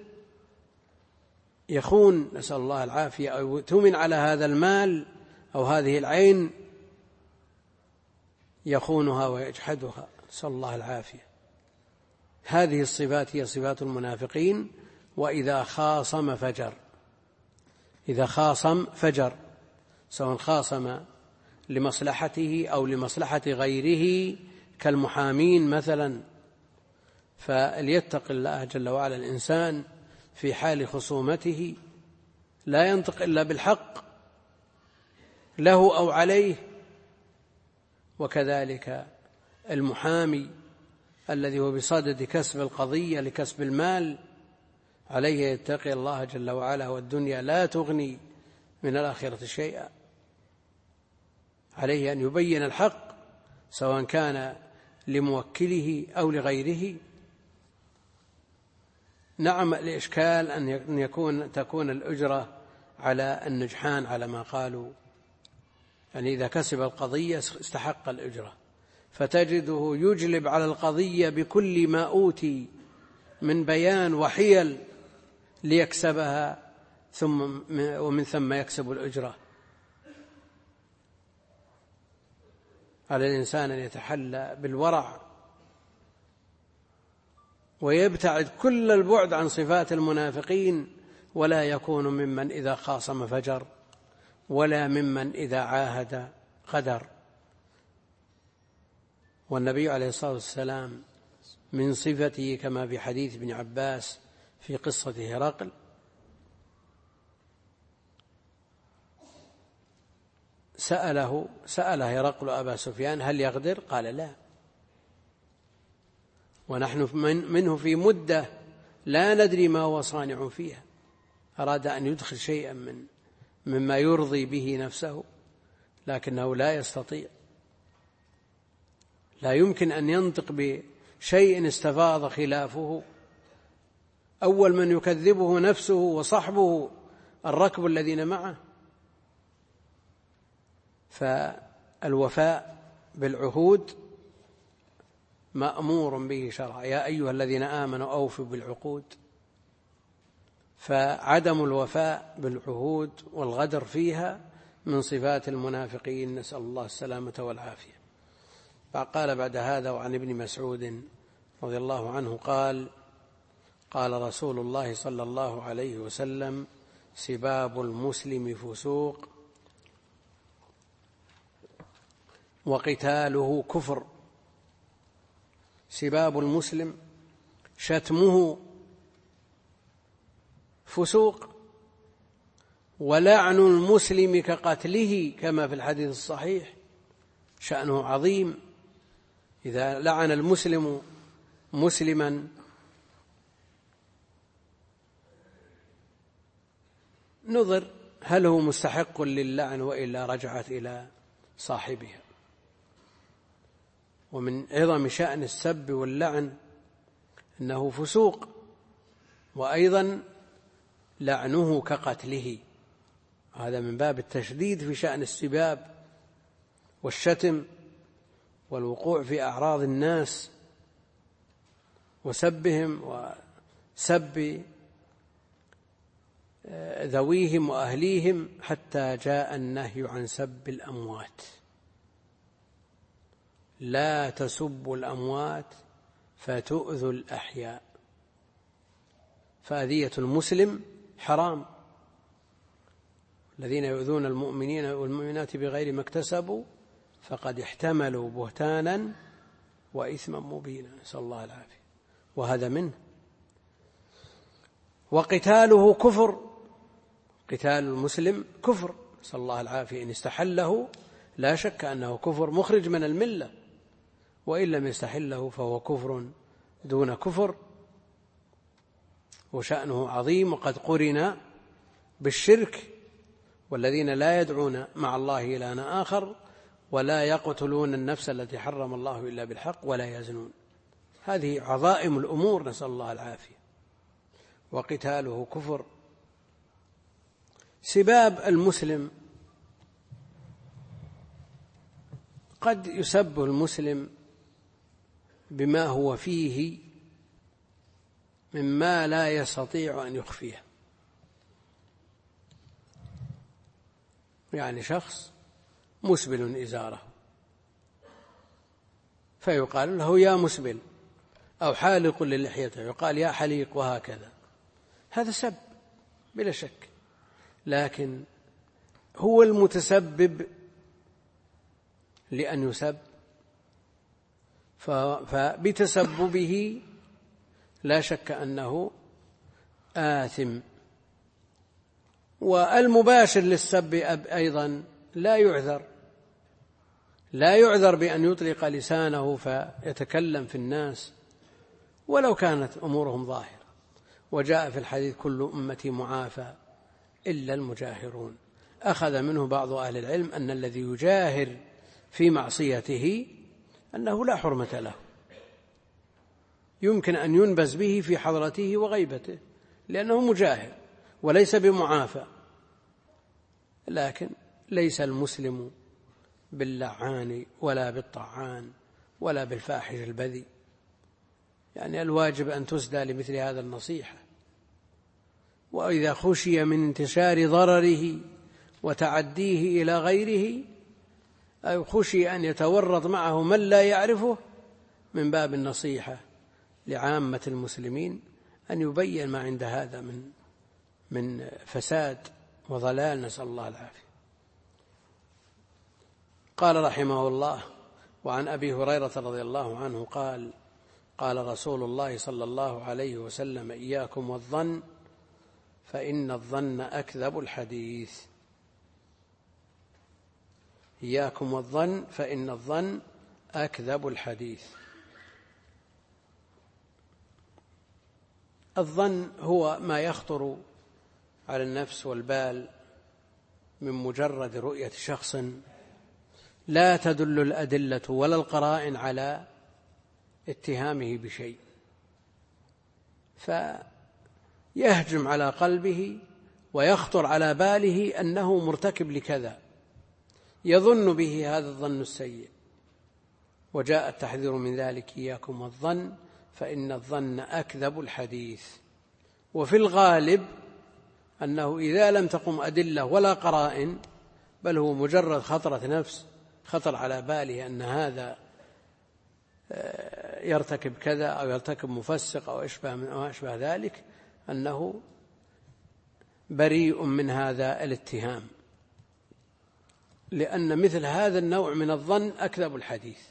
يخون، نسأل الله العافية، أو اؤتمن على هذا المال أو هذه العين يخونها ويجحدها، نسأل الله العافية. هذه الصفات هي صفات المنافقين. وإذا خاصم فجر، إذا خاصم فجر، سواء خاصم لمصلحته أو لمصلحة غيره كالمحامين مثلا، فليتق الله جل وعلا الإنسان في حال خصومته، لا ينطق إلا بالحق له أو عليه. وكذلك المحامي الذي هو بصدد كسب القضية لكسب المال، عليه يتقي الله جل وعلا، والدنيا لا تغني من الآخرة شيئا. عليه أن يبين الحق سواء كان لموكله أو لغيره. نعم، الإشكال أن تكون الأجرة على النجحان على ما قالوا، يعني إذا كسب القضية استحق الأجرة، فتجده يجلب على القضية بكل ما أوتي من بيان وحيل ليكسبها، ومن ثم يكسب الأجرة. على الإنسان أن يتحلى بالورع ويبتعد كل البعد عن صفات المنافقين، ولا يكون ممن إذا خاصم فجر، ولا ممن إذا عاهد غدر. والنبي عليه الصلاة والسلام من صفته كما في حديث ابن عباس في قصة هرقل، سأل هرقل أبا سفيان هل يغدر؟ قال لا. ونحن منه في مدة لا ندري ما هو صانع فيها، أراد أن يدخل شيئا مما يرضي به نفسه، لكنه لا يستطيع، لا يمكن أن ينطق بشيء استفاض خلافه. أول من يكذبه نفسه وصحبه الركب الذين معه. فالوفاء بالعهود مأمور به شرعا، يا أيها الذين آمنوا أوفوا بالعقود. فعدم الوفاء بالعهود والغدر فيها من صفات المنافقين، نسأل الله السلامة والعافية. فقال بعد هذا: وعن ابن مسعود رضي الله عنه قال: قال رسول الله صلى الله عليه وسلم: سباب المسلم فسوق وقتاله كفر. سباب المسلم شتمه فسوق، ولعن المسلم كقتله، كما في الحديث الصحيح، شأنه عظيم. إذا لعن المسلم مسلما نظر هل هو مستحق للعن، وإلا رجعت إلى صاحبها. ومن عظم شأن السب واللعن أنه فسوق، وأيضا لعنه كقتله. هذا من باب التشديد في شأن السباب والشتم والوقوع في أعراض الناس وسبهم وسب ذويهم وأهليهم، حتى جاء النهي عن سب الأموات. لا تسبوا الأموات فتؤذوا الأحياء. فأذية المسلم حرام. الذين يؤذون المؤمنين والمؤمنات بغير ما اكتسبوا فقد احتملوا بهتانا وإثما مبينا، نسأل الله العافية. وهذا منه. وقتاله كفر، قتال المسلم كفر، نسأل الله العافية. إن استحله لا شك أنه كفر مخرج من الملة، وإن لم يستحله فهو كفر دون كفر، وشأنه عظيم، وقد قرن بالشرك. والذين لا يدعون مع الله إلها آخر، ولا يقتلون النفس التي حرم الله إلا بالحق، ولا يزنون. هذه عظائم الأمور، نسأل الله العافية. وقتاله كفر. سباب المسلم، قد يسب المسلم بما هو فيه مما لا يستطيع أن يخفيه. يعني شخص مسبل إزاره، فيقال له: يا مسبل، أو حالق للحيته يقال يا حليق وهكذا، هذا سب بلا شك، لكن هو المتسبب لأن يسب، فبتسببه لا شك أنه آثم. والمباشر للسب أيضا لا يعذر بأن يطلق لسانه فيتكلم في الناس ولو كانت أمورهم ظاهرة. وجاء في الحديث كل أمتي معافى إلا المجاهرون. أخذ منه بعض أهل العلم أن الذي يجاهر في معصيته أنه لا حرمة له، يمكن أن ينبز به في حضرته وغيبته لأنه مجاهر وليس بمعافى. لكن ليس المسلم باللعان ولا بالطعان ولا بالفاحش البذي، يعني الواجب أن تسدى لمثل هذا النصيحة. وإذا خشي من انتشار ضرره وتعديه إلى غيره، أو خشي أن يتورط معه من لا يعرفه، من باب النصيحة لعامة المسلمين أن يبين ما عند هذا من فساد وضلال، نسأل الله العافية. قال رحمه الله: وعن أبي هريرة رضي الله عنه قال: قال رسول الله صلى الله عليه وسلم: إياكم والظن فإن الظن أكذب الحديث. إياكم والظن فإن الظن أكذب الحديث. الظن هو ما يخطر على النفس والبال من مجرد رؤية شخص لا تدل الأدلة ولا القرائن على اتهامه بشيء، فيهجم على قلبه ويخطر على باله أنه مرتكب لكذا، يظن به هذا الظن السيء. وجاء التحذير من ذلك: إياكم والظن فإن الظن أكذب الحديث. وفي الغالب أنه إذا لم تقم أدلة ولا قرائن، بل هو مجرد خطرة نفس، خطر على باله أن هذا يرتكب كذا أو يرتكب مفسق أو أشبه ذلك، أنه بريء من هذا الاتهام، لأن مثل هذا النوع من الظن أكذب الحديث،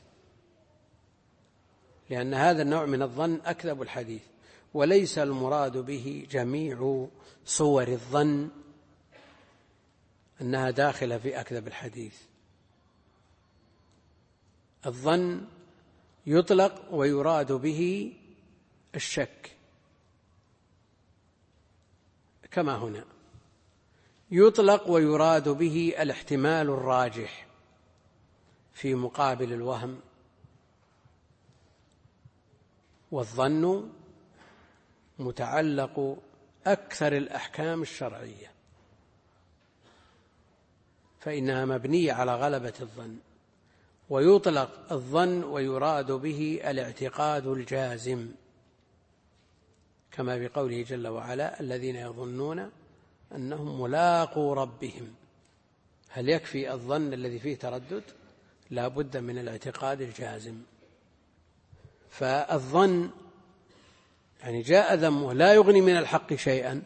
لأن هذا النوع من الظن أكذب الحديث. وليس المراد به جميع صور الظن أنها داخلة في أكذب الحديث. الظن يطلق ويراد به الشك، كما هنا يطلق ويراد به الاحتمال الراجح في مقابل الوهم. والظن متعلق أكثر الأحكام الشرعية، فإنها مبنية على غلبة الظن. ويطلق الظن ويراد به الاعتقاد الجازم، كما بقوله جل وعلا: الذين يظنون أنهم ملاقو ربهم. هل يكفي الظن الذي فيه تردد؟ لا بد من الاعتقاد الجازم. فالظن يعني جاء ذمه لا يغني من الحق شيئا،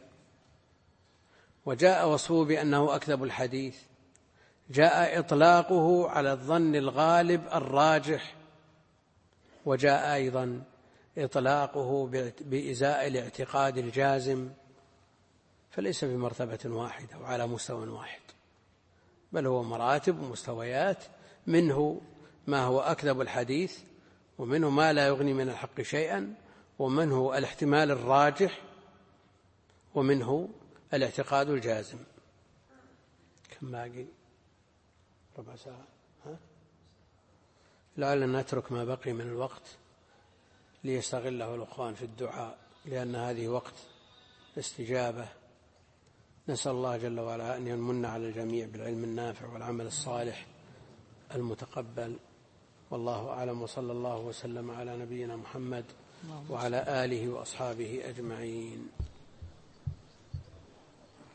وجاء وصفه بأنه أكذب الحديث، جاء إطلاقه على الظن الغالب الراجح، وجاء أيضا إطلاقه بإزاء الاعتقاد الجازم. فليس بمرتبة واحدة وعلى مستوى واحد، بل هو مراتب ومستويات، منه ما هو أكذب الحديث، ومنه ما لا يغني من الحق شيئا، ومنه الاحتمال الراجح، ومنه الاعتقاد الجازم. كم باقي؟ ربع ساعة. لعلنا نترك ما بقي من الوقت ليستغله الأخوان في الدعاء، لأن هذه وقت استجابة. نسأل الله جل وعلا أن يمن على الجميع بالعلم النافع والعمل الصالح المتقبل. والله أعلم، وصلى الله وسلم على نبينا محمد وعلى آله وأصحابه أجمعين.